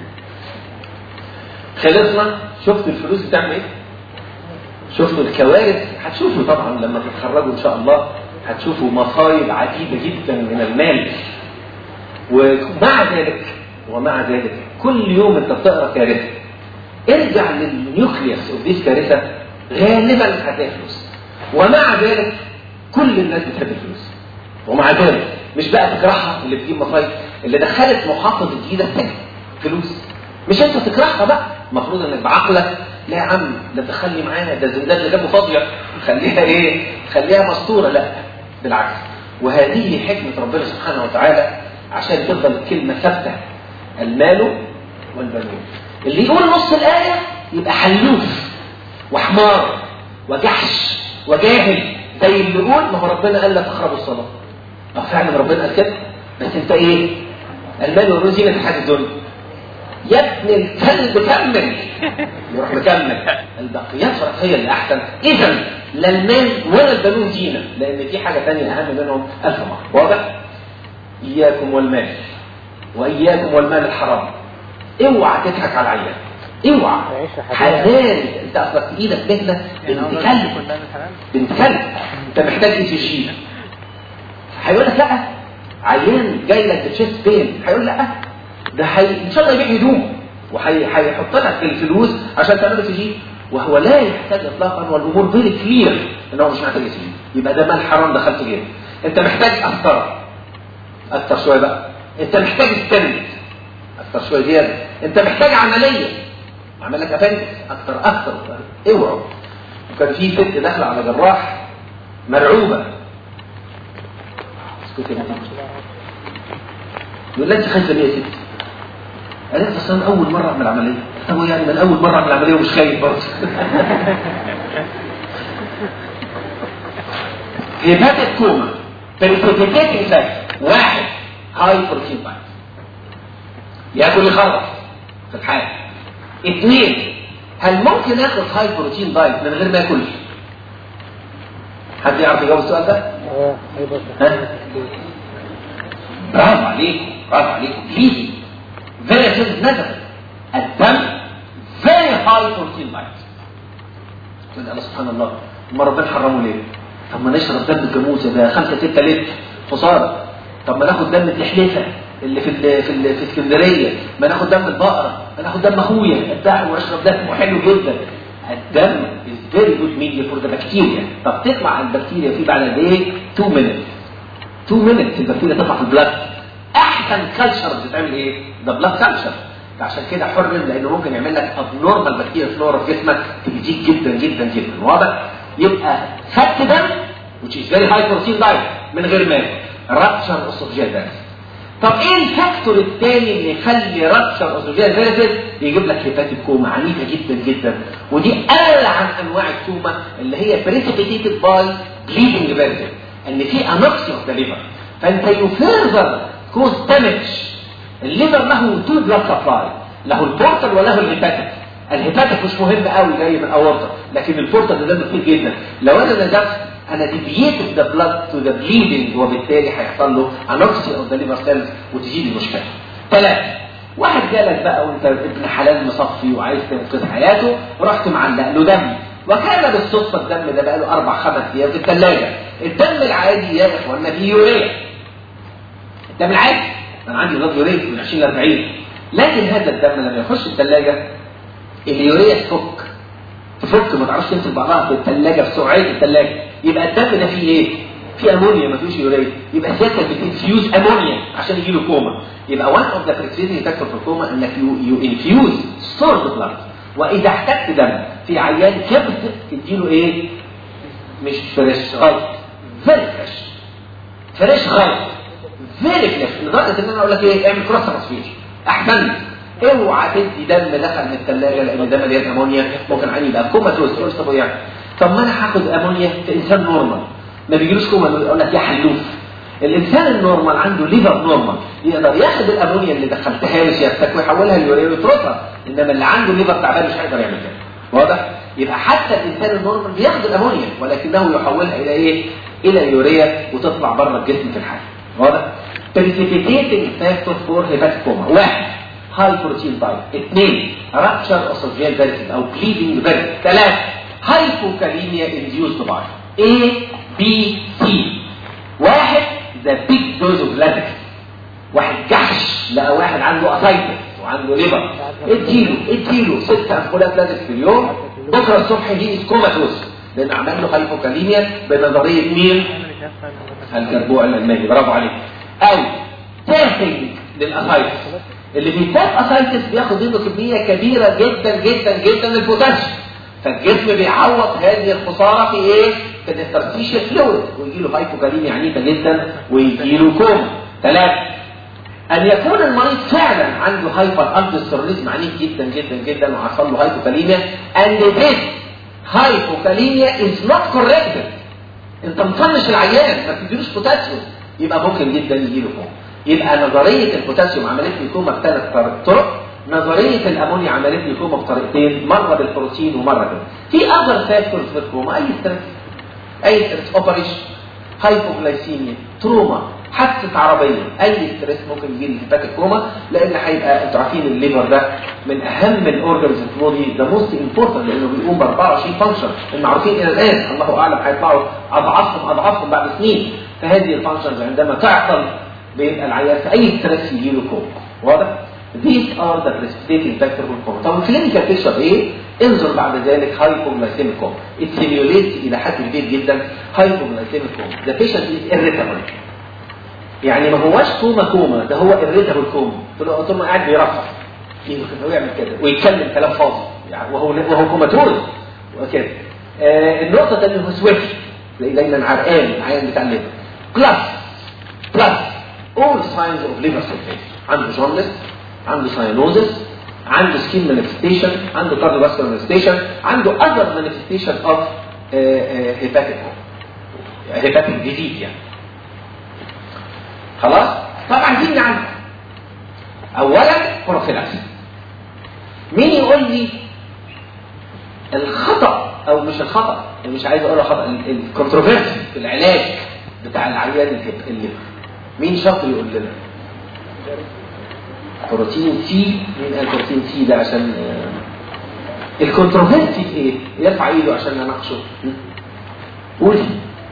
خلصنا. شفتوا الفلوس بتعمل ايه؟ شفتوا الكوارث؟ هتشوفوا طبعا لما تتخرجوا ان شاء الله، هتشوفوا مصايب عديده جدا من المال. ومع ذلك كل يوم انت بتقرا كارثه، ارجع للنيوكليوس اوف ذيس كارثه، غالبا هتلاقي فلوس. ومع ذلك كل الناس بتحب الفلوس. ومع ذلك مش بقى تكرهها اللي بتجيب مصايب، اللي دخلت محافظ جديده السجن فلوس، مش انت تكرهها بقى. المفروض انك بعقلك لا يا عم ده تخلي معانا، ده الزندان اللي جابه فاضيه خليها ايه؟ خليها مستوره. لا بالعكس. وهذه حكمه ربنا سبحانه وتعالى عشان تفضل الكلمه ثابته، المال والبنون. اللي يقول نص الايه يبقى حلوف وحمار وجحش وجاهل، زي اللي يقول ما هو ربنا قال لا تقربوا الصلاه. فعلا ربنا قال كده، بس انت ايه؟ المال والبنون زينة الحياة الدنيا. يا ابن الكلب كمل، يروح مكمل البقيات هي اللي احسن. اذا لا المال ولا البنون زينه، لان في حاجه ثانيه اهم منهم 1000 مره. واضح؟ اياكم والمال، واياكم والمال الحرام. اوعى تضحك على العيال، اوعى. حلال. انت اصلك في ايدك مهنه بنت كلب، بنت كلب. انت محتاج ايه تشيل؟ هيقول لك لا. عيان جاي لك بتشيست بين، هيقول لا ده ان شاء الله يبيع هدوم وهيحط لك الفلوس عشان تعمل تجيب، وهو لا يحتاج اطلاقا، والامور فيري كلير ان هو مش محتاج يجيب. يبقى ده مال حرام دخلت جيبه. انت محتاج اكتر شويه بقى. انت محتاج استند اكتر شويه زياده. انت محتاج عمليه، اعمل لك افندس اكتر. اوعوا. وكان في ست داخله على جراح مرعوبه، اسكتي يا يقول لها انت خايفه ليه يا ست؟ قالت بس انا اول مره اعمل عمليه. طب يعني من اول مره اعمل عمليه ومش خايف برضه؟ هيباتيك كوما بريسيبيتيتنج فاكتور. واحد، هاي بروتين دايت، ياكل يخلص في الحال. اثنين، هل ممكن اخد هاي بروتين دايت من غير ما اكل؟ حد يعرف يجاوب السؤال ده؟ برافو عليكم، برافو عليكم. ليه؟ very simple method. الدم very high protein diet. تقول الله سبحان الله، ما ربنا حرمه ليه؟ طب ما نشرب دم الجاموسه ده 5-6 لتر خساره. طب ما ناخد دم التحليفه اللي في اسكندريه، ما ناخد دم البقره، ما ناخد دم اخويا الدم واشرب دم حلو جدا. الدم is very good media for the bacteria. طب تطلع البكتيريا في بعد قد ايه؟ 2 minutes البكتيريا تطلع في البلاد. احسن كالتشر بتتعمل ايه؟ ده بلاد كالتشر. عشان كده حرم، لانه ممكن يعمل لك ابنورمال بكتيريا فلورا في جسمك تجيك جدا جدا جدا. واضح؟ يبقى خدت دم which is very high protein diet من غير ماء، رابتشر اسوفجيال فيرس. طب ايه الفاكتور الثاني اللي يخلي رابتشر اسوفجيال فيرس يجيب لك هيباتيك كوما عنيفه جدا جدا؟ ودي ألعن انواع الكوما اللي هي بريسيبيتيتد باي بليدنج فيرس، ان في انوكسيا اوف ذا ليفر. فانت يفرض كوز دامج. الليفر له 2 بلاد سبلاي، له البورتال وله الهيباتيك. الهيباتيك مش مهم قوي جاي من الاورطه، لكن البورتال ده كتير جدا. لو انا نزلت انا ديفييتد ذا بلاد تو ذا بليدنج، وبالتالي هيحصل له انوكسيا اوف ذا ليفر سيلز وتزيد المشكله. 3، واحد جالك بقى وانت ابن حلال مصفي وعايز تنقذ حياته، رحت معلق له دم، وكان بالصدفه الدم ده بقى له 4-5 ايام في الثلاجه. الدم العادي يا اخوانا فيه يوريا، الدم العادي انا عندي ضغط يوريا من 20-40، لكن هذا الدم لما يخش الثلاجه اليوريا تفك ما تعرفش تمسك بعضها في الثلاجه في سرعه الثلاجه. يبقى الدم ده فيه ايه؟ فيه امونيا، ما فيهوش يوريا. يبقى سيادتك بتنفيوز امونيا عشان يجي له كوما. يبقى وان اوف ذا بريسبيتنج فاكتور في الكوما انك يو انفيوز ستورد بلاد. واذا احتجت دم في عيان كبد تديله ايه؟ مش فريش، غلط، فيري فريش غلط، فيري فريش، لدرجه ان انا اقول لك ايه؟ اعمل كروس ترانسفيوجن احسن. اوعى تدي دم دخل من الثلاجه، لان ده مليان امونيا ممكن عيني يبقى كوماتوز. تقول طب يعني طب ما انا هاخد امونيا في انسان نورمال ما بيجيلوش كوما، يقول لك يا حلوف. الانسان النورمال عنده ليفر نورمال يقدر ياخد الامونيا اللي دخلتها له سيادتك ويحولها ليوريا ويتركها، انما اللي عنده ليفر تعبان مش هيقدر يعمل كده. واضح؟ يبقى حتى الانسان النورمال بياخد الامونيا ولكنه يحولها الى ايه؟ الى يوريا وتطلع بره الجسم في الحال. واضح؟ بريسيبيتيتنج فاكتور فور هيباتيك كوما. 1 هاي بروتين دايت. 2 رابتشر اسوفجيال فيرس او بليدنج فيرس. 3 هايبوكاليميا انديوسد باي A B C. 1 ذا بيج دوز اوف لاتكس. واحد جحش لقى واحد عنده اسايتس وعنده ليفر، اديله 6 امبولات لاتكس في اليوم، بكره الصبح هي كوماتوز لان عمل له هايبوكاليميا بنظريه مين؟ الجربوع الالماني، برافو عليك. او تافنج للاسايتس، اللي بيتاف اسايتس بياخد منه كميه كبيره جدا جدا جدا من البوتاسيوم، فالجسم بيعوض هذه الخساره في ايه؟ في الانترستيشيال فلويد، ويجي له هايبوكاليميا عنيفه جدا ويجي له كوما. 3 ان يكون المريض فعلا عنده هايبر الدوستيرونيزم عنيف جدا جدا جدا وحصل له هايبوكاليميا and this hypokalemia is not corrected. انت مطنش العيان ما بتديلوش بوتاسيوم، يبقى ممكن جدا يجي له كوما. يبقى نظريه البوتاسيوم عملت لي كوما بثلاث طرق، نظريه الامونيا عملت لي كوما بطريقتين، مره بالبروتين ومره كده. في اذر فاكتورز في الكوما، اي ستريس اوبريشن، هايبوغلايسيميا، تروما، حادثه عربيه، اي ستريس ممكن يجي لي هيباتيك كوما، لان هيبقى انتوا عارفين الليفر ده من اهم الاورجنز في البودي، ده موست امبورتنت لانه بيقوم ب 24 فانكشن المعروفين الى الان، الله اعلم هيطلعوا اضعافهم بعد سنين. فهذه الفانكشنز عندما تعطل بيبقى العيان في اي ستريس يجي له كوما. واضح؟ These are the precipitating factors for coma. طب الكلينيكال بيكتشر ايه؟ انظر بعد ذلك هايبوغلايسيميك كوما. It simulates الى حد كبير جدا هايبوغلايسيميك كوما. The patient is irritable. يعني ما هواش كوما، ده هو irritable كوما. قلت له قاعد بيرفع ويعمل كده ويتكلم كلام فاضي يعني وهو كوماتوز وكده. النقطه الثانيه هو سويفت، تلاقيه دايما عرقان العيان بتاع الليفر. بلس all signs of liver sulfate. عنده جوندس، عنده ساينوزس، عنده سكين مانيفستيشن، عنده كارديوفاسكولار مانيفستيشن، عنده اذر مانيفستيشن اوف هيباتيك ديزيز يعني. خلاص؟ طبعا عايزين نعرف اولا بروفيلاكسي. مين يقول لي الخطا او مش الخطا، مش عايز اقول خطا، الكونتروفيرسي في العلاج بتاع العيان الليفر؟ مين شاطر يقول لنا؟ بروتين سي. مين قال بروتين سي ده؟ عشان الكونتروفيرسي في ايه؟ يرفع ايده عشان نناقشه. قولي.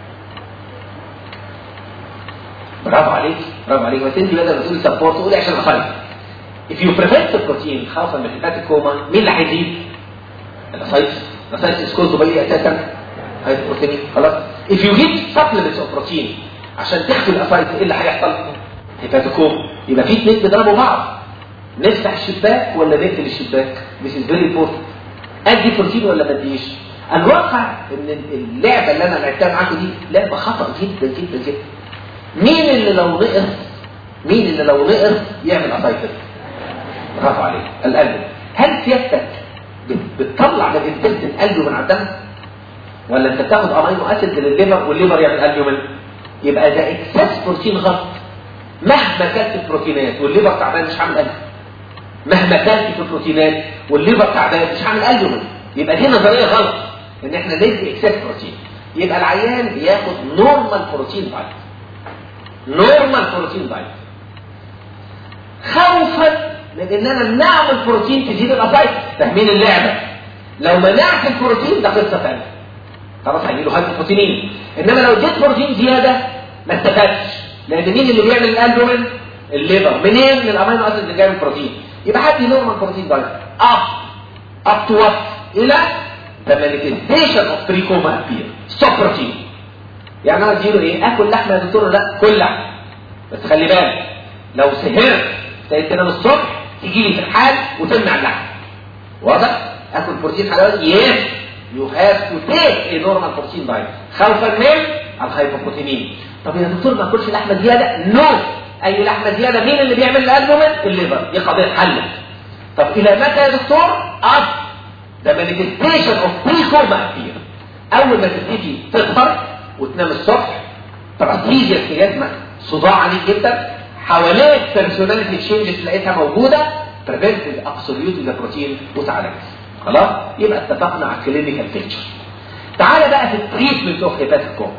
برافو عليك بس انت بدل ما تقولي سبورت قولي عشان اخلي. if you prevent البروتين خوفا من هيباتيك كوما، مين اللي هيزيد؟ الاسايتس كوزو باي اساسا هايبوبروتينيك. خلاص. if you give supplements of protein عشان تخفي الاسايتس، ايه اللي هيحصل؟ هيباتيك كوما. يبقى في اثنين بيضربوا بعض. نفتح الشباك ولا نقفل الشباك؟ This is very important. ادي بروتين ولا ما اديش؟ الواقع ان اللعبه اللي انا لعبتها معاكم دي لعبه خطا جدا جدا جدا. مين اللي لو نقص يعمل اسايتس؟ برافو عليك، القلب. هل سيادتك بتطلع من الانتست القلب من الدم؟ ولا انت بتاخد امينو اسيد للليفر والليفر يعمل قلب؟ يبقى ده اكسس بروتين غلط. مهما كانت البروتينات والليفر تعبان مش هعمل قلب. مهما كانت في البروتينات والليفر تعبان مش هعمل قلب. يبقى دي نظريه غلط ان احنا ندي اكسس بروتين. يبقى العيان بياخد نورمال بروتين دايت. خوفا من اننا نعمل بروتين تزيد الاسايتس. فاهمين اللعبه؟ لو منعت البروتين ده قصه ثانيه، خلاص هيجيله هايبوبروتينين. انما لو اديت بروتين زياده ما استفادش، لان مين اللي بيعمل الالبومين؟ الليفر. منين؟ من الامينو اسيد اللي جاي من البروتين. يبقى حد نورمال بروتين دايت اب تو وات؟ الى the manifestation of pre-coma appear. stop protein. يعني انا اديله ايه؟ اكل لحمه يا دكتور؟ لا، كل لحمه، بس خلي بالك لو سهرت ابتديت تنام الصبح تيجي لي في الحال وتمنع اللحم. واضح؟ اكل بروتين حلويات؟ يس، يو هاف تو تيك اي نورمال بروتين دايت خوفا من الهايبوبروتينين. طب يا دكتور ما اكلش لحمه زياده؟ نو. اي لحمه زياده مين اللي بيعمل الالبومين؟ الليفر. دي قضيه اتحلت. طب الى متى يا دكتور؟ ده مانيفستيشن اوف بري كوما كتير. اول ما تبتدي تسهر وتنام الصبح تراتيجيا في جسمك، صداع عنيف جدا، حواليك بيرسوناليتي تشينجز لقيتها موجوده، بريفنت الابسوليوت البروتين وتعالج. خلاص؟ يبقى اتفقنا على الكلينيكال بيكتشر. تعالى بقى في التريتمنت اوف هيباتيك كوما.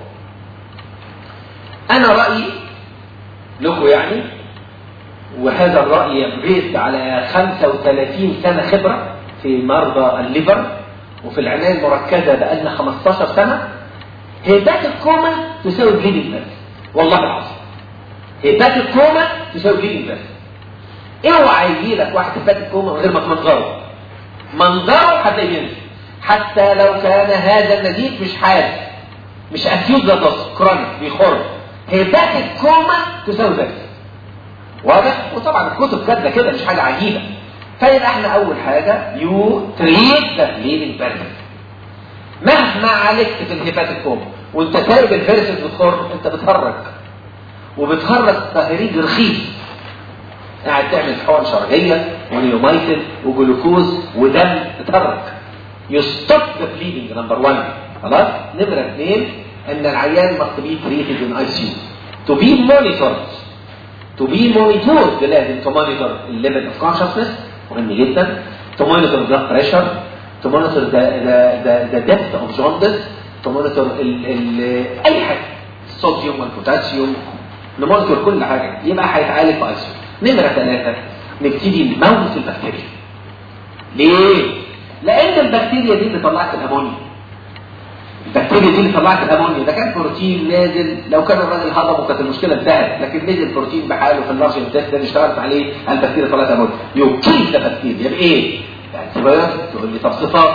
انا رايي لكم يعني، وهذا الراي بيزد على 35 سنه خبره في مرضى الليفر وفي العنايه المركزه بقالنا 15 سنه. هيباتيك كوما تساوي بليدنج بس، والله العظيم. هيباتيك كوما تساوي بليدنج بس. اوعى يجي لك واحد هيباتيك كوما من غير ما تمنظره. منظره هتلاقيه ينزل، حتى لو كان هذا النزيف مش حاد، مش اكيوت زادوس كرونيك بيخر، هيباتيك كوما تساوي ذلك. واضح؟ وطبعا الكتب كاتبه كده مش حاجه عجيبه. فيبقى احنا اول حاجه يو تريت ذا بليدنج فيرسز. مهما عالجت في الهيباتيك كوما وانت سايب الفيرسز بتخر، انت بتهرج وبتهرج تهريج رخيص. قاعد تعمل حقن شرجيه ونيومايسين وجلوكوز ودم، بتهرج. يستوب ذا بليدنج نمبر 1. خلاص. نمره 2 ان العيان must be treated in ICU to be monitored. to be monitored لازم to monitor the level of consciousness، مهم جدا. to monitor blood pressure، to monitor the depth of jaundice، to monitor اي حاجه، الصوديوم والبوتاسيوم، نمونيتور كل حاجه. يبقى هيتعالج في ICU. نمره 3 نبتدي نموت البكتيريا. ليه؟ لان البكتيريا دي اللي طلعت الامونيا. البكتيريا دي اللي طلعت الامونيا ده كان بروتين نازل، لو كان الراجل هضمه كانت المشكله انتهت، لكن نزل بروتين بحاله في اللارج انتستين اشتغلت عليه، البكتيريا طلعت امونيا. يوكيل ده بكتيريا بايه؟ يعني تقول لي طب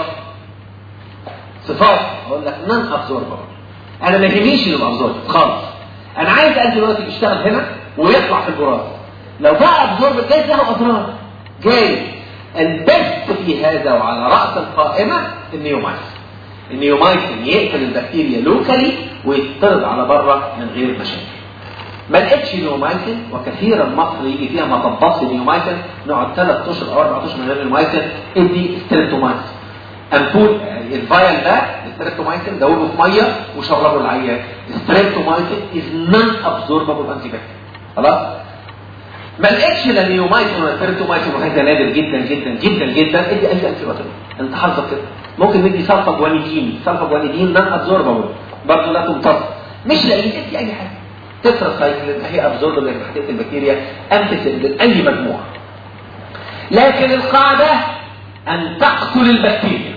صفات اقول لك نون ابزوربر. انا ما يهمنيش انه ابزوربر خالص. انا عايز قلبي دلوقتي يشتغل هنا ويطلع في الجراث. لو بقى ابزوربر جايز له اضرار، جايز. البث في هذا وعلى راس القائمه النيومايسين يقتل البكتيريا لوكالي ويطرد على بره من غير مشاكل. ما لقيتش نيومايسين، وكثيرا مصر يجي فيها مطبات نيومايسين، نقعد 3 اشهر او 4 اشهر من غير نيومايسين. ادي ستريبتومايسين، امبول الفايل ده ستريبتومايسين دوبه في ميه وشربه العيان. ستريبتومايسين از نون ابزوربابل انتي بكتيريا. خلاص. ما لقيتش لا نيومايسين ولا ستريبتومايسين، وهذا نادر جدا جدا جدا جدا. ادي اي انتي بكتيريا، انت حظك كده. ممكن ندي سلفاجوانيدين نون ابزوربابل برضه لا تمتص. مش لاقيين ادي اي حاجه. تتراسايكلين هي ابزوربابل اللي هتقتل البكتيريا، امبيسيلين اي مجموعه. لكن القاعده ان تقتل البكتيريا.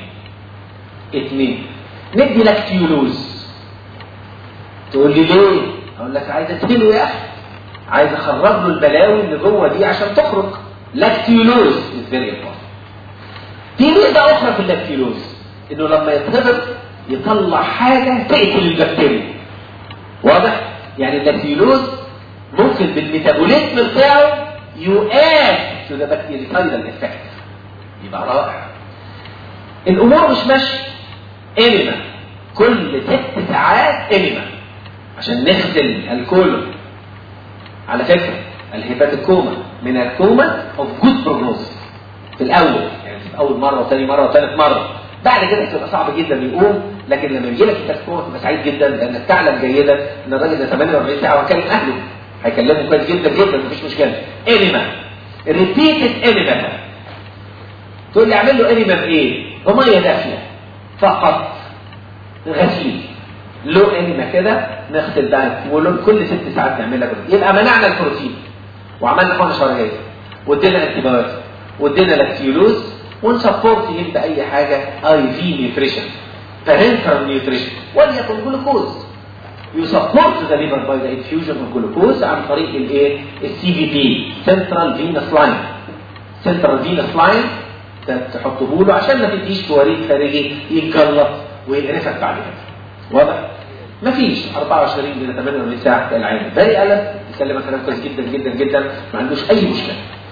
2 ندي لاكتيولوز. تقول لي ليه؟ اقول لك عايز اتهله يا اخي، عايز اخرج له البلاوي اللي جوه دي عشان تخرج. لاكتيولوز از فيري امبورتنت. في ميزه اخرى في اللاكتيولوز، انه لما يتهضم يطلع حاجه تقتل البكتيريا. واضح؟ يعني اللاكتيولوز ممكن بالميتابوليزم بتاعه يؤاد to the bactericidal effect. يبقى رائع. الامور مش ماشيه. انيما كل 6 ساعات انيما عشان نغسل الكولون. على فكره الهيباتيك كوما من الكوما اوف جود بروجنوز في الاول، يعني في اول مره وثاني مره وثالث مره. بعد كده هتبقى صعب جدا يقوم، لكن لما يجي لك الهيباتيك كوما تبقى سعيد جدا، لانك تعلم جيدا ان الراجل ده 48 ساعه وكلم اهله هيكلمه كويس جدا جدا، مفيش مشكله. انيما ريبيتد انيما. تقول لي اعمل له انيما بايه؟ بميه دافيه فقط، غسيل لو انيما كده، نغسل بقى ولون كل 6 ساعات نعملها كده. يبقى منعنا البروتين وعملنا حقن شرجيه وادينا انتيبيوتيك وادينا لاكتيولوز ونسبورت يبقى اي حاجه اي في نيوتريشن، بارنترال نيوتريشن، وليكن جلوكوز. يسبورت ذا ليفر باي ذا انفيوجن اوف جلوكوز عن طريق الايه؟ السي في بي، سنترال فينس لاين. سنترال فينس لاين تحطه له عشان ما تديش تواريد خارجي يتجلط ويقرفك بعد كده. واضح؟ مفيش 24 ل 48 ساعه العين زي قلب يسلمك كلام كويس جدا جدا جدا، ما عندوش اي مشكله.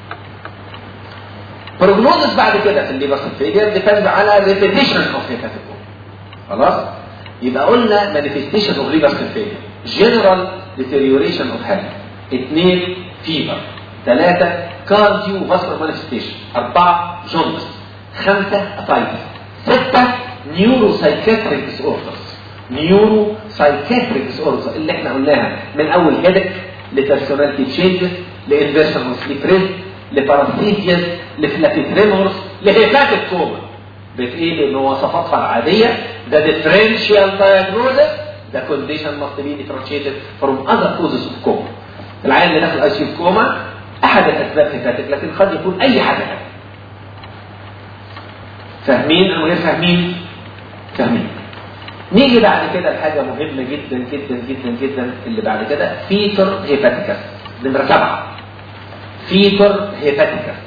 بروجنوزس بعد كده في الليفر فيلير ديبند على ريبيتيشن اوف هيباتيك. خلاص؟ يبقى قلنا مانيفستيشن اوف ليفر فيلير، جنرال ديتيريوريشن اوف هيلث، 2 فيبر، 3 كارديو فاسكولار مانيفستيشن، 4 جوندس، 5 اتايتس، 6 نيورو سايكاتريك ديس اوردرز. نيورو سايكاتريك ديس اوردرز اللي احنا قلناها من اول هيدك لبيرسوناليتي تشينجز لانفيرسون سليب ريسك لباراسيتيز لفلاتيتريمورز لهيباتيك كوما. بتقول ان مواصفاتها العاديه ده differential diagnosis the condition must be differentiated from other causes of coma. العيان اللي داخل اي سي كوما احد الاسباب هيباتيك، لكن قد يكون اي حاجه ثانيه. فاهمين ام غير فاهمين؟ فاهمين. نيجي بعد كده لحاجه مهمه جدا جدا جدا جدا اللي بعد كده، فيتر هيباتيكس نمره 7. فيتر هيباتيكس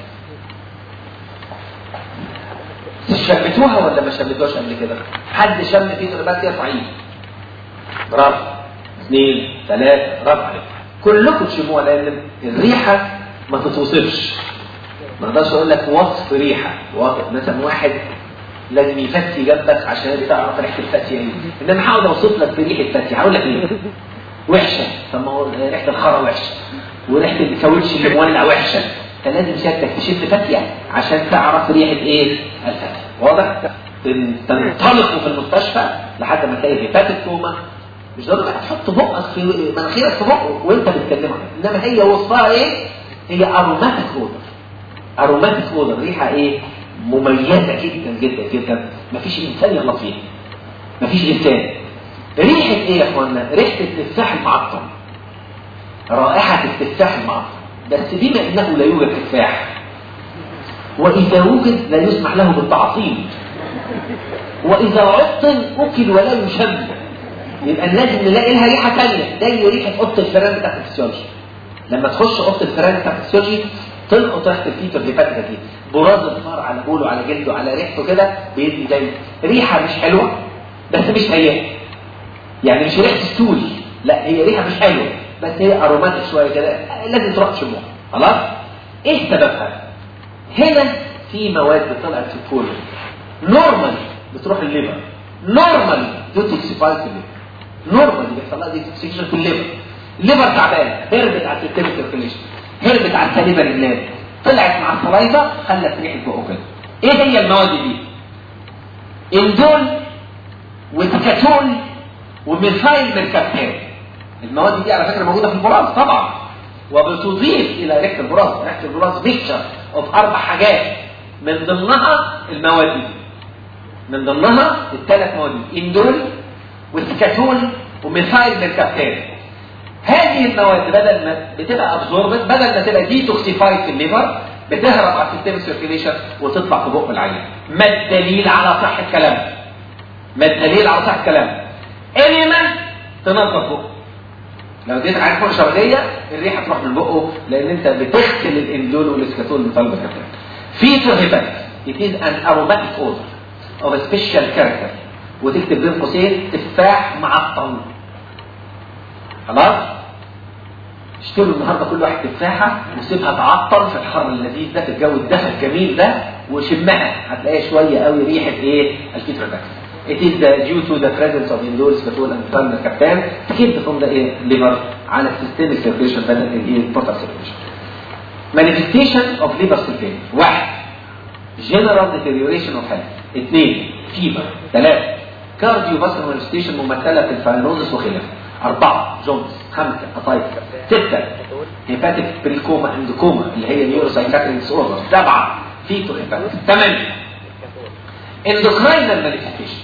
شمتوها ولا ما شمتوهاش قبل كده؟ حد شم فيتر هيباتيكس؟ صحيح، برافو. 2 3 برافو عليك. كلكم تشموها لان الريحه ما تتوصفش. ما اقدرش اقول لك وصف ريحه، مثلا واحد لازم يفتي جنبك عشان تعرف ريحه الفتي ايه، انما هحاول اوصف لك بريحه فتي هقول لك ايه؟ وحشه. طب ما هو ريحه الخرا وحشه، وريحه الكاوتش اللي مولع وحشه، فلازم سيادتك تشد فتيه عشان تعرف ريحه ايه؟ الفتي. واضح؟ تنطلقوا في المستشفى لحد ما تلاقي هيباتيك كوما، مش ضروري بقى تحط بقك في مناخيرك في بقه وانت بتتكلم عنها، انما هي وصفها ايه؟ هي اروماتيك اودر. اروماتيك اودر ريحه ايه؟ مميزه جدا جدا جدا، مفيش انسان يغلط فيها. مفيش انسان. ريحه ايه يا اخوانا؟ ريحه التفاح المعطر. رائحه التفاح المعطر، بس بما انه لا يوجد تفاح، واذا وجد لا يسمح له بالتعطيل، واذا عطل اكل ولا يشم، يبقى لازم نلاقي لها ريحه ثانيه زي ريحه اوضه الفيران بتاعت الفسيولوجي. لما تخش اوضه الفيران بتاعت الفسيولوجي تلقط ريحه الفيتو هيباتيكا دي، براز الفار على بوله على جلده على ريحته كده بيدي زي ريحه مش حلوه بس مش سيئه. يعني مش ريحه السول، لا هي ريحه مش حلوه بس هي اروماتيك شويه كده، لازم تروح تشموها. خلاص؟ ايه سببها؟ هنا في مواد طلعت في الكولون نورمال بتروح الليفر، نورمال دوتوكسيفاي في الليفر، نورمال بيحصل لها ديتوكسيفيكيشن في الليفر. الليفر تعبان، هربت على السيستميك سيركيليشن، هربت على السليفري جلاند، طلعت مع السلايفا خلت ريحه بقه كده. ايه هي المواد دي؟ اندول وتكاتول وميثايل ميركابتان. المواد دي على فكره موجوده في البراز طبعا، وبتضيف الى ريحه البراز. ريحه البراز ميكشر اوف 4 حاجات، من ضمنها المواد دي، من ضمنها الثلاث مواد دي، اندول وتكاتول وميثايل ميركابتان. هذه المواد بدل ما بتبقى ابزوربت، بدل ما تبقى ديتوكسيفايد في الليفر، بتهرب على السيستم سيركيليشن وتطلع في بق العيان. ما الدليل على صحه كلام؟ ما الدليل على صحه كلام؟ انما تنظف بقه. لو اديت عين فرشه وديه الريحه تروح من بقه، لان انت بتغسل الاندول والاسكاتول من طلب الكلام. فيتو هيباتيك it is an aromatic odor of a special character، وتكتب بين قوسين تفاح معطل. خلاص؟ اشتروا النهارده كل واحد تفاحه وسيبها تعطل في الحر اللذيذ ده، في الجو الدفى الجميل ده، وشمها هتلاقي شويه قوي ريحه ايه؟ الفيتو هيباتيك. It is due to the presence of indole, scatul and thalmus captan to keep from the liver على systemic circulation بدل الايه؟ portal circulation. Manifestation of liver sulfate. 1. General deterioration of health. 2. Fever. 3. Cardiovascular manifestation ممثلة في الفاينوزس وخلافه. 4. جونز. 5. أطايف. 6. هيباتيك بريكوما اندوكوما اللي هي نيوروسايكاتريك ديسوردر. 7. فيتو هيباتيك. 8. اندوكراينال مانيفستيشن.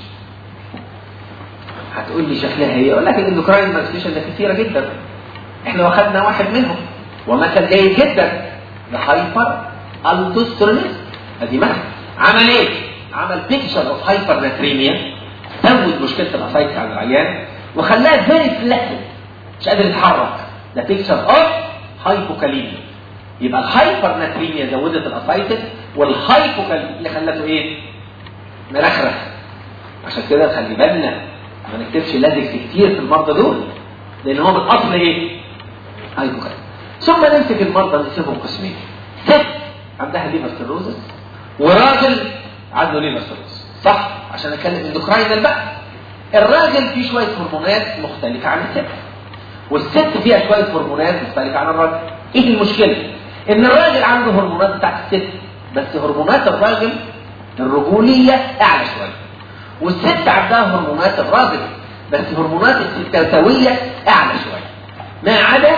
هتقول لي شكلها ايه؟ اقول لك الاندوكراين مانيفستيشن ده كتيره جدا، احنا واخدنا واحد منهم ومثل جيد جدا، الهايبر الدوسترونيزم. ادي مثل عمل ايه؟ عمل بيكتشر اوف هايبر ناتريميا، زود مشكله الاسايتس على العيان وخلاها فيري فلكسبل، مش قادر يتحرك. ده بيكتشر اوف هايبوكاليميا. يبقى الهايبر ناتريميا زودت الاسايتس، والهايبوكاليميا اللي خلته ايه؟ مرخرخ. عشان كده خلي بالنا ما نكتبش لازق كتير في المرضى دول، لان هو من اصل ايه؟ هايبوكاليميا. ثم نمسك المرضى نقسمهم قسمين، ست عندها ليفر سيروزس وراجل عنده ليفر سيروزس، صح؟ عشان اتكلم اندوكراينال بقى. الراجل فيه شويه هرمونات مختلفه عن الست، والست فيها شويه هرمونات مختلفه عن الراجل. ايه المشكله؟ ان الراجل عنده هرمونات بتاعت الست، بس هرمونات الراجل الرجوليه اعلى شويه، والست عندها هرمونات الراجل بس هرمونات الستاتويه اعلى شويه. ما عدا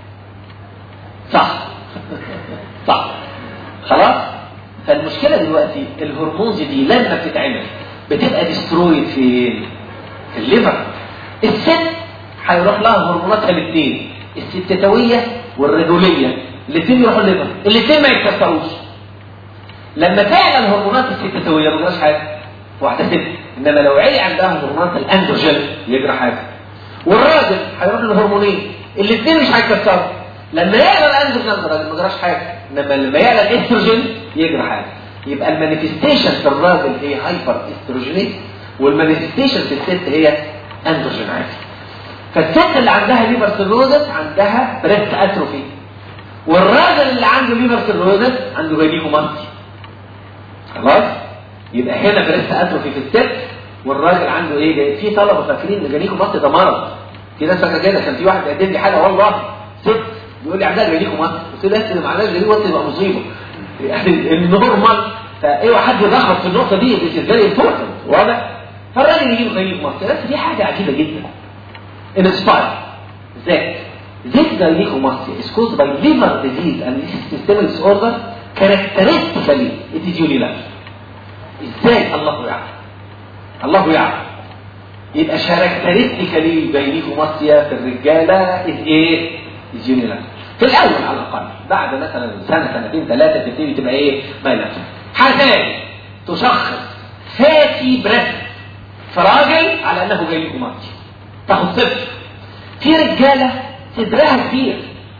صح صح. خلاص؟ فالمشكله دلوقتي الهرمونز دي لما بتتعمل بتبقى ديسترويد في الليفر. الست هيروح لها هرموناتها الاثنين، الستاتويه والرجوليه، الاثنين يروحوا الليفر، الاثنين ما يتكسروش. لما تعلى الهرمونات الستاتويه ما يجراش حاجه، واحده ست. انما لو عالي عندها هرمونات الاندروجين يجرى حاجه. والراجل هيروح للهرمونين الاثنين مش هيتكسروا. لما يعلى الاندروجين ما يجراش حاجه، انما لما يعلى الاستروجين يجرى حاجه. يبقى المانيفستيشن في الراجل هي هايبر استروجينيز، والمانيفستيشن في الست هي اندروجين عالي. فالست اللي عندها ليفر سيروزس عندها بريست اتروفي، والراجل اللي عنده ليفر سيروزس عنده جاينيكوماستيا. خلاص؟ يبقى هنا بريست اتروفي في الست، والراجل عنده ايه؟ في طلبه فاكرين ان جاينيكوماستيا ده مرض. في ناس فاكره كده. كان في واحد قدم لي حاله والله ست بيقول لي عندها جاينيكوماستيا، قلت له بس اللي ما عندهاش جاينيكوماستيا يبقى مصيبه. يعني النورمال، فايه حد يرخص في النقطه دي is very important. واضح؟ فالراجل يجيب جاينيكوماستيا. بس في حاجه عجيبه جدا. inspire that this gynecomastia is caused by liver disease and systemic disorder. characteristically it is unilateral. ازاي؟ الله يعلم. الله يعلم. يبقى characteristically gynecomastia في الرجاله is ايه؟ is unilateral. في الاول على الاقل، بعد مثلا سنه سنتين ثلاثه تبتدي تبقى ايه؟ بايلاترال. حاجه تشخص فاتي بريست في راجل على انه جاينيكوماستيا، تاخد صفر. في رجاله صدرها كبير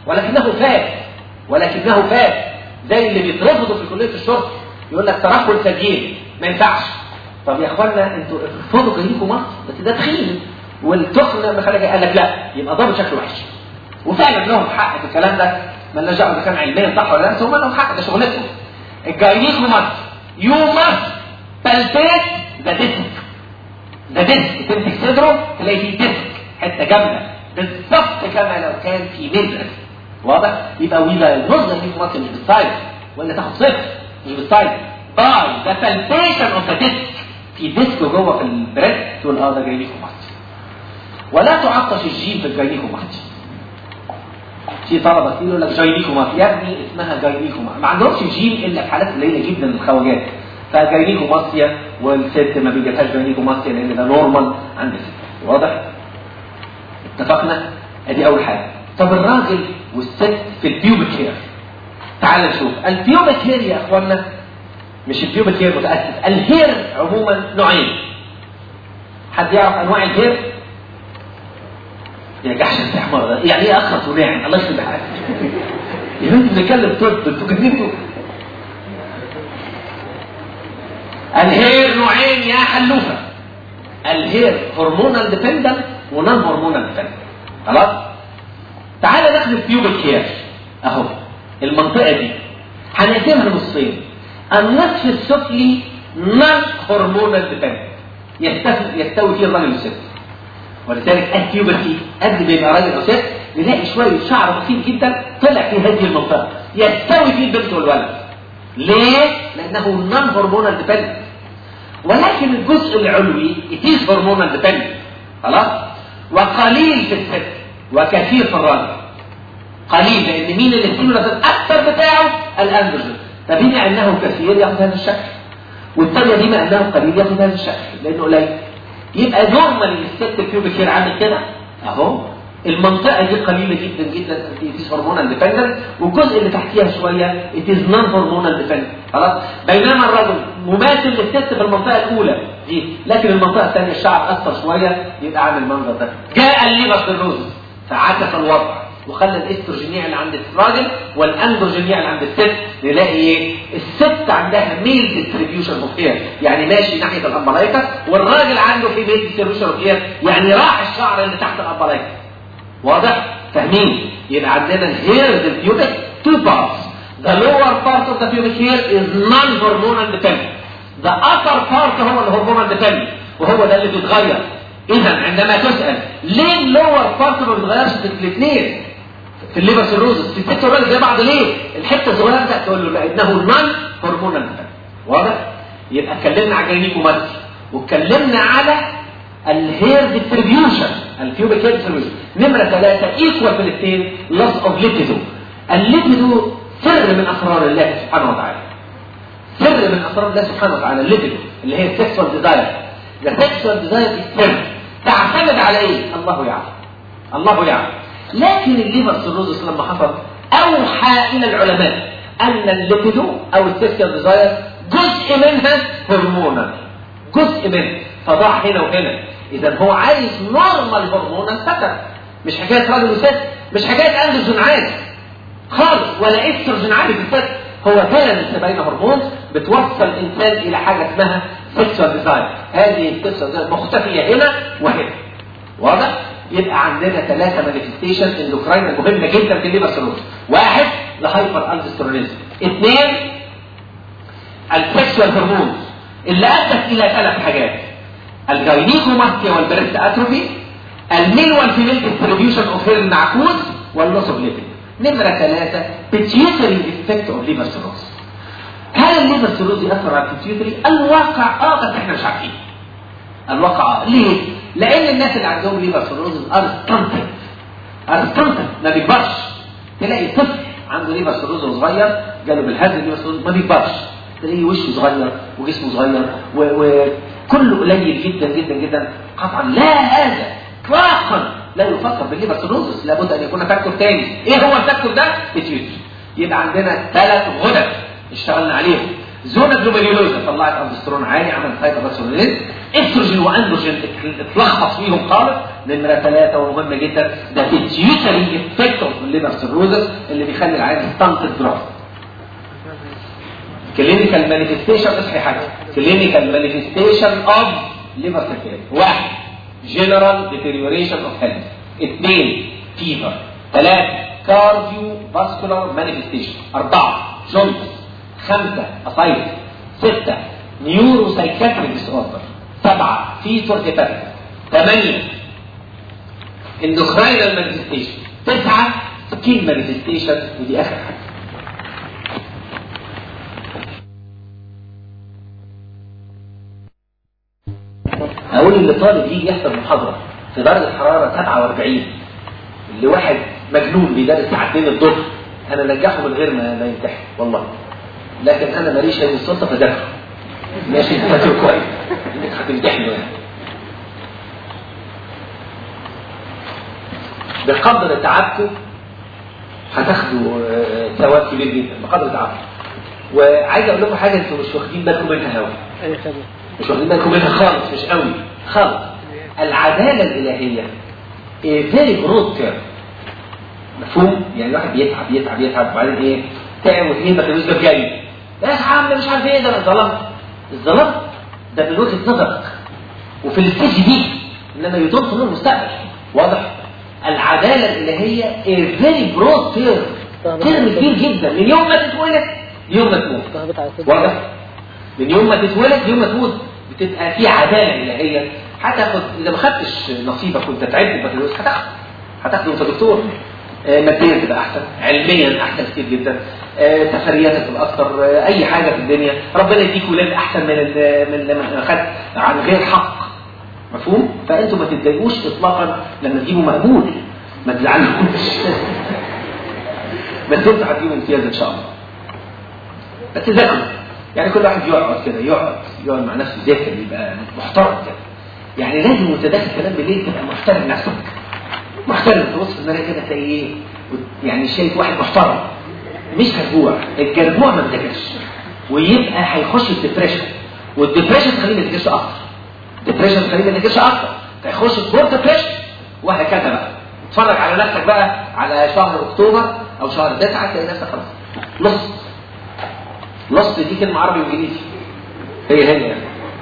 ولكنه فات زي اللي بيترفضوا في كليه الشرطه، يقول لك ترهل ثديين ما ينفعش. طب يا اخوانا انتوا ارفضوا جاينيكوماستيا بس ده تخين والتخن مخلك، قال لك لا يبقى ضابط شكله وحش. وفعلا لهم حق في الكلام ده، مالناش دعوه اذا كان علميا صح ولا لا، بس هم لهم حق، ده شغلتهم. الجاينيكوماستيا يو ماست بالبيت ذا ديسك. ده ديسك تمسك صدره تلاقي فيه ديسك حته جامده بالظبط كما لو كان في مدرس. واضح؟ يبقى ويبقى النظر دي ممكن مش بالسايز ولا تاخد صفر، مش بالسايز. باي ذا بالبيشن اوف ذا ديسك، في ديسك جوه في البريد تقول ده جاينيكوماستيا. ولا تعطش الجيم في الجاينيكوماستيا. في طلبه كتير يقول لك جاينيكوماستيا، يا ابني اسمها جاينيكوماستيا، ما عندهمش جيم الا في حالات قليله جدا من الخواجات. فجاينيكوماستيا والست ما بيجيلهاش جاينيكوماستيا لان ده نورمال عند الست. واضح؟ اتفقنا؟ ادي اول حاجه. طب الراجل والست في البيوبك هير، تعال نشوف البيوبك هير يا اخوانا. مش البيوبك هير متاسف، الهير عموما نوعين. حد يعرف انواع الهير؟ يا جحش انت حمار ده، يعني ايه اخرس وناعم؟ الله يخلي حالك. يا بنت بنتكلم طب، انتوا جننتوا. الهير نوعين يا حلوفه. الهير هرمونال ديبندنت ونون هرمونال ديبندنت. خلاص؟ تعالى ناخد البيوبك هير اهو. المنطقه دي هنقسمها نصين. النصف السفلي نون هرمونال ديبندنت، يستوي فيه الراجل والست. ولذلك البيوبرتي قد بيبقى راجل او ست نلاقي شويه شعر بسيط جدا طلع في هذه المنطقه، يستوي فيه البنت والولد. ليه؟ لانه نون هرمونال ديبندنت. ولكن الجزء العلوي اتيز هرمونال ديبندنت. خلاص؟ وقليل في الست وكثير في الراجل. قليل لان مين اللي ستيمولس الاكثر بتاعه؟ الاندروجين. فبما انه كثير ياخذ هذا الشكل، والثانيه بما انه قليل ياخذ هذا الشكل لانه قليل. يبقى نورمال الست البيوبك هير عامل كده اهو. المنطقه دي قليله جدا جدا اتيز هرمونال ديبندنت، والجزء اللي تحتيها شويه اتيز نون هرمونال ديبندنت. خلاص؟ بينما الرجل مماثل للست في المنطقه الاولى دي، لكن المنطقه الثانيه الشعر اثر شويه يبقى عامل المنظر ده. جاء الليفر سيروزس فعكس الوضع وخلى الاستروجينيه اللي عند الراجل والاندروجينيه اللي عند الست. نلاقي ايه؟ الست عندها ميل ديستريبيوشن اوف هير، يعني ماشي ناحيه الامبلايكا، والراجل عنده في ميل ديستريبيوشن اوف هير، يعني راح الشعر اللي تحت الامبلايكا. واضح؟ فاهمين؟ يبقى عندنا الهير البيوبك تو بارتس. The lower part of the pubic hair is non-hormonal dependent. The upper part هو الهرمونال ديبندنت، وهو ده اللي بيتغير. إذا عندما تسأل ليه اللور بارت ما بيتغيرش في الاثنين؟ في الليفر سيروزس في الست والراجل زي بعض، ليه؟ الحته الصغيره دي تقول له لانه نون هرمونال. واضح؟ يبقى اتكلمنا على الجاينيكوماستيا واتكلمنا على الهير ديستريبيوشن، البيوبيك هير ديستريبيوشن. نمره 3 ايكوال في الاثنين لوس اوف ليبيدو. الليبيدو سر من اسرار الله سبحانه وتعالى. سر من اسرار الله سبحانه وتعالى الليبيدو اللي هي السكسوال ديزاير. السكسوال ديزاير السر تعتمد على ايه؟ الله يعلم. الله يعلم. لكن الليفر سيروزس لما حصل اوحى الى العلماء ان الليبيدو او السكسوال ديزاير جزء منها هرمونال، جزء منه، فضاع هنا وهنا. اذا هو عايز نورمال هرمونال فقط، مش حكايه راجل وست، مش حكايه اندروجين عادي خالص ولا استروجين عادي في الست. هو بالانس بين هرمون بتوصل الانسان الى حاجه اسمها سكسوال ديزاير. هذه السكسوال ديزاير مختفيه هنا وهنا. واضح؟ يبقى عندنا 3 مانيفستيشن اندوكراين مهمه جدا في الليفر سيروز. 1 الهايبر الدسترونيزم، 2 السكشوال هرمونز اللي ادت الى 3 حاجات: الجاينيكوماستيا والبريست اتروفي، الميل والفيميل ديستريبيوشن اوف هيرن معكوس، واللوس اوف ليبيد. نمره 3 بيتيوتري افكت اوف ليفر سيروز. هل الليفر سيروز يأثر على البيتيوتري؟ الواقع بس احنا مش عارفين. الواقع ليه؟ لان الناس اللي عندهم ليفر سيروز ارستنتن ما بيكبرش. تلاقي طفل عنده ليفر سيروز صغير جاله بالهزل ليفر سيروز ما بيكبرش، تلاقيه وشه صغير وجسمه صغير وكله قليل جدا جدا جدا. قطعا لا، هذا اطلاقا لا يفكر بالليفر سيروز، لابد ان يكون فاكتور تاني. ايه هو الفاكتور ده؟ بيتيوتري. يبقى عندنا 3 غدد اشتغلنا عليهم. زونا جلوميريولوزا طلعت اندوسترون عالي، عملت هايبرسونيلين. استروجين واندروجين اتلخبط فيهم خالص. نمره 3 ومهمه جدا، ده بيتيوتري افكت اوف الليفر سيروز اللي بيخلي العيان ستانت دروب. كلينيكال مانيفستيشن، اصحي حاجه، كلينيكال مانيفستيشن اوف ليفر سيروز: 1 جنرال ديتيريوريشن اوف هيلث، 2 فيفر، 3 كارديو فاسكولار مانيفستيشن، 4 جونز، 5 اسايتس، 6 نيورو سايكاتريك ديس اوردر، 7 فيتور هيباتيك، 8 اندوكراينال مانيفستيشن، 9 سكين مانيفستيشن، ودي اخر حاجه. اقول اللي طالب يجي يحضر محاضره في درجه حراره 47 اللي واحد مجنون بيدرس ساعتين الظهر، انا نجحه من غير ما يمتحن والله. لكن انا ماليش هذه السلطه فذاكره. ماشي فاكر كويس انك هتمتحنه يعني. بقدر تعبكم هتاخدوا ثواب كبير جدا بقدر تعبكم. وعايز اقول لكم حاجه انتوا مش واخدين بالكم منها قوي. مش واخدين بالكم منها خالص، مش قوي خالص. العداله الالهيه فيري برود تيرم. مفهوم؟ يعني الواحد بيتعب يتعب يتعب وبعدين ايه؟ تعب واثنين بكالوريوس ده جاي. يا عم مش عارف ايه ده، ظلمت. الظلم ده من وجهه نظرك وفي الستيج دي، انما يدور من المستقبل. واضح؟ العداله الالهيه فيري برود تيرم. تيرم كبير جدا من يوم ما تتولد يوم ما تموت. واضح؟ من يوم ما تتولد يوم ما تموت بتبقى في عداله الهيه. هتاخد اذا ما خدتش نصيبك وانت تعبت البكالوريوس هتاخده وانت دكتور. ماديا تبقى احسن، علميا احسن كتير جدا، سفرياتك تبقى اكتر، اي حاجه في الدنيا. ربنا يديك ولاد احسن من لما اخذت عن غير حق. مفهوم؟ فانتوا ما تتضايقوش اطلاقا لما تجيبوا مقبول، ما تزعلوش. بس انتوا هتجيبوا امتياز ان شاء الله. بس ذاكروا، يعني كل واحد يقعد كده، يقعد مع نفسه يذاكر، يبقى محترم كده. يعني لازم وانت داخل كلام بالليل تبقى محترم نفسك. محترم، تبص في المرايه كده تلاقي ايه؟ يعني شايف واحد محترم مش جربوع. الجربوع ما بيذاكرش ويبقى هيخش في الديبريشن، والديبريشن تخليه ما يذاكرش اكتر. الديبريشن تخليه ما يذاكرش اكتر، هيخش في بورت ديبريشن وهكذا بقى. اتفرج على نفسك بقى على شهر اكتوبر او شهر 9 تلاقي نفسك خلاص لص دي كلمه عربي وانجليزي هي يعني.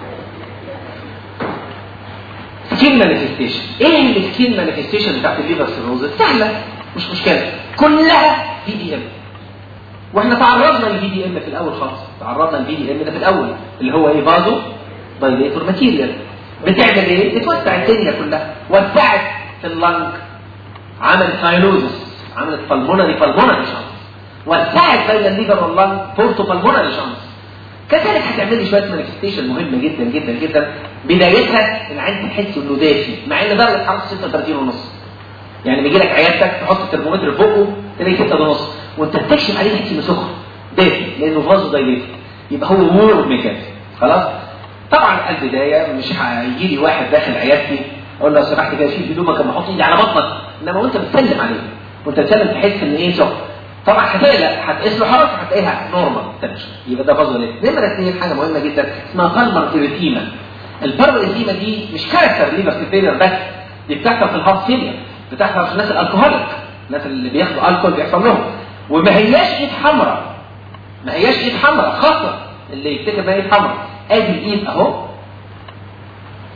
سكين مانيفستيشن. ايه السكين مانيفستيشن بتاعت الليفر سيروز؟ سهله مش مشكله، كلها بي دي ام. واحنا تعرضنا للبي دي ام في الاول خالص، تعرضنا للبي دي ام ده في الاول اللي هو ايه؟ فازو دايليتور ماتيريال. بتعمل ايه؟ بتوسع الدنيا كلها. وسعت في اللنج، عملت ساينوزس، عملت بالمونري شانس. وسعت بين الليفر واللنج بورتو بالمونري شانس. كذلك هتعملي شويه مانيفستيشن مهمه جدا جدا جدا. بدايتها العين تحس انه دافي مع ان درجه حرارته 36.5. يعني بيجي لك عيادتك تحط الترمومتر فوقه تلاقي 6.5 وانت بتكشف عليه تحس انه سخن دافي لانه فازو دايليتور، يبقى هو وورم ميكانيزم. خلاص؟ طبعا البدايه مش هيجي لي واحد داخل عيادتي اقول له لو سمحت كده شيل هدومك لما احط ايدي على بطنك، انما وانت بتسلم عليه وانت بتسلم تحس ان ايه سخن. طبعا هتقلق، هتقيس له حرارته هتلاقيها نورمال تنشن، يبقى ده فازو دايليتور. نمره 2 حاجه مهمه جدا اسمها بالمر اريثيما. البالمر اريثيما دي مش كاركتر ليفر فيلير بس، دي بتحصل في الهارت فيلير، بتحصل في الناس الالكوهوليك، الناس اللي بياخدوا الكحول بيحصل لهم. وما هياش ايد حمراء، ما هياش ايد حمراء خاصه اللي يفتكر انها ايد حمراء. ادي الايد اهو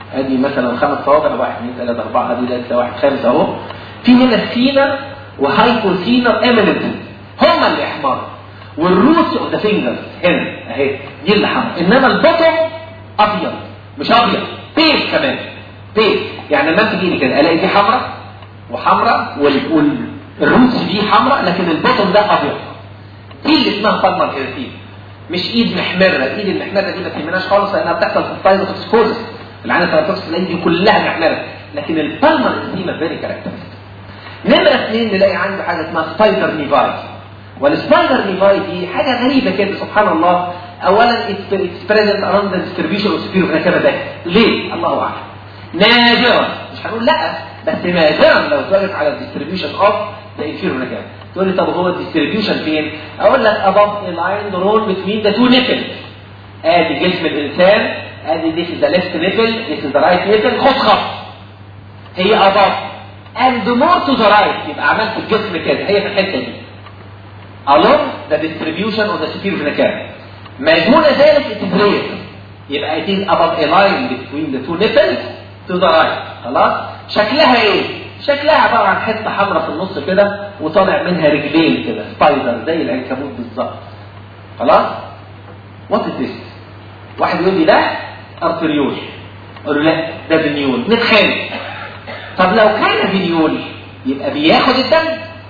ادي مثلا 5 صوابع، 1 2 3 4، ادي ده 1 5 اهو. في هنا سينر وهايبوسينر اميننت هما اللي احمر، والروتس اوف ذا فينجرز هنا اهي دي اللي حمر، انما البطن ابيض، مش ابيض بيج كمان، بيج. يعني لما امسك ايدي كده الاقي دي حمراء وحمراء والروتس دي حمراء، لكن البطن ده ابيض. دي اللي اسمها بالمر كيراتين. مش ايد محمره، الايد المحمره دي ما تهمناش خالص لانها بتحصل في الثايروكسكوزس، العين الثايروكسكوزس الايد دي كلها محمره، لكن البالمر اديما فيري كاركترستيك. نمره 2 نلاقي عنده حاجه اسمها سبايدر نيفاي، والسبايدر نيفاي دي حاجه غريبه كده سبحان الله. اولا اتس بريزنت اراوند ذا ديستريبيوشن اوف سبيرو فيناكابا ده ليه؟ الله اعلم. نادرا، مش هنقول لا، بس نادرا لو توقف على الديستريبيوشن اوف ذا انفيرو فيناكابا. تقول لي طب هو الديستريبيوشن فين؟ اقول لك above a line drawn between the two nipples. ادي جسم الانسان، ادي this is the left nipple, this is the right nipple، خد خط. هي above and more to the right، يبقى عملت الجسم كده، هي في الحته دي. along the distribution of the superior vena. ما دون ذلك it is rare، يبقى it is above a line between the two nipples to the right. خلاص؟ شكلها ايه؟ شكلها عباره عن حته حمراء في النص كده وطالع منها رجلين كده سبايدر زي العنكبوت بالظبط. خلاص؟ وات از ذس؟ واحد يقول لي ده ارتريول، اقول له لا ده فينيول، نتخانق. طب لو كان فينيول يبقى بياخد الدم،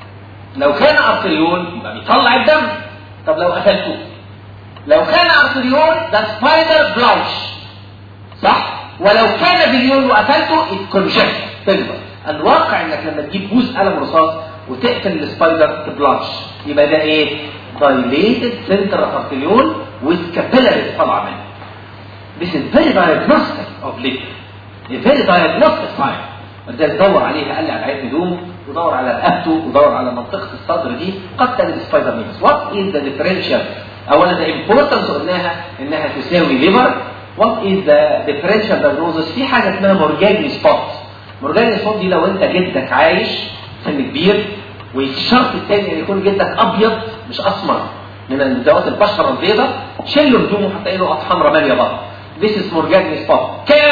لو كان ارتريول يبقى بيطلع الدم. طب لو قتلته، لو كان ارتريول ده سبايدر بلاوش صح، ولو كان فينيول وقتلته اتكونجكت تكبر. الواقع انك لما تجيب بوز قلم رصاص وتقتل السبايدر تبلاش يبقى ده ايه؟ dilated central arteriole with capillaries طالعه منه. This is very diagnostic of liver. A very diagnostic sign. وده تدور عليها، قال لي على عين هدومه ودور على رقبته ودور على منطقه الصدر دي قد تجد السبايدر نيفس. What is the differential؟ اولا the importance قلناها انها تساوي ليفر. What is the differential diagnosis؟ في حاجه اسمها مورجاني سبوت. مورجاني سبوت دي لو انت جدك عايش سن كبير، والشرط الثاني ان يكون جدك ابيض مش اسمر من ذوات البشره البيضاء، شيلوا هدومه حتى له قط حمراء ماليه بعض. This is مورجاني سبوت.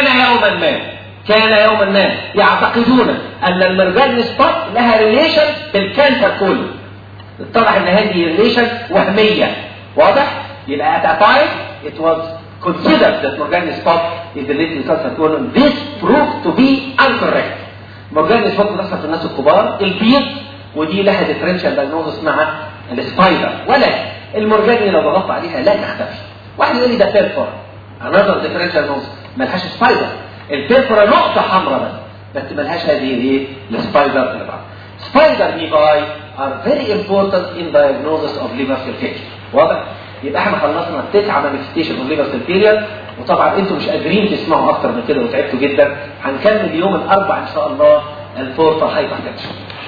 كان يوما ما يعتقدون ان المورجاني سبوت لها ريليشن بالكانسر كله. اتضح ان هذه ريليشن وهميه. واضح؟ يبقى at a time it was considered that Morgani spot is related to cancer colon. This proved to be incorrect. Morgani spot بتحصل في الناس الكبار البيض، ودي لها differential diagnosis مع السبايدر، ولكن المورجاني لو ضغطت عليها لا تختفي. واحد يقول لي ده بيرفور، another differential diagnosis ملهاش سبايدر. البيرفور نقطة حمراء بس ملهاش هذه الايه؟ السبايدر اللي بعد. سبايدر نيفاي are very important in diagnosis of liver cell failure. واضح؟ يبقى احنا خلصنا 9 مانيفستيشن اوف ليفر سيل فيلير، وطبعا انتم مش قادرين تسمعوا اكتر من كده وتعبتوا جدا. هنكمل يوم الاربعاء ان شاء الله الفورتال هايبرتنشن.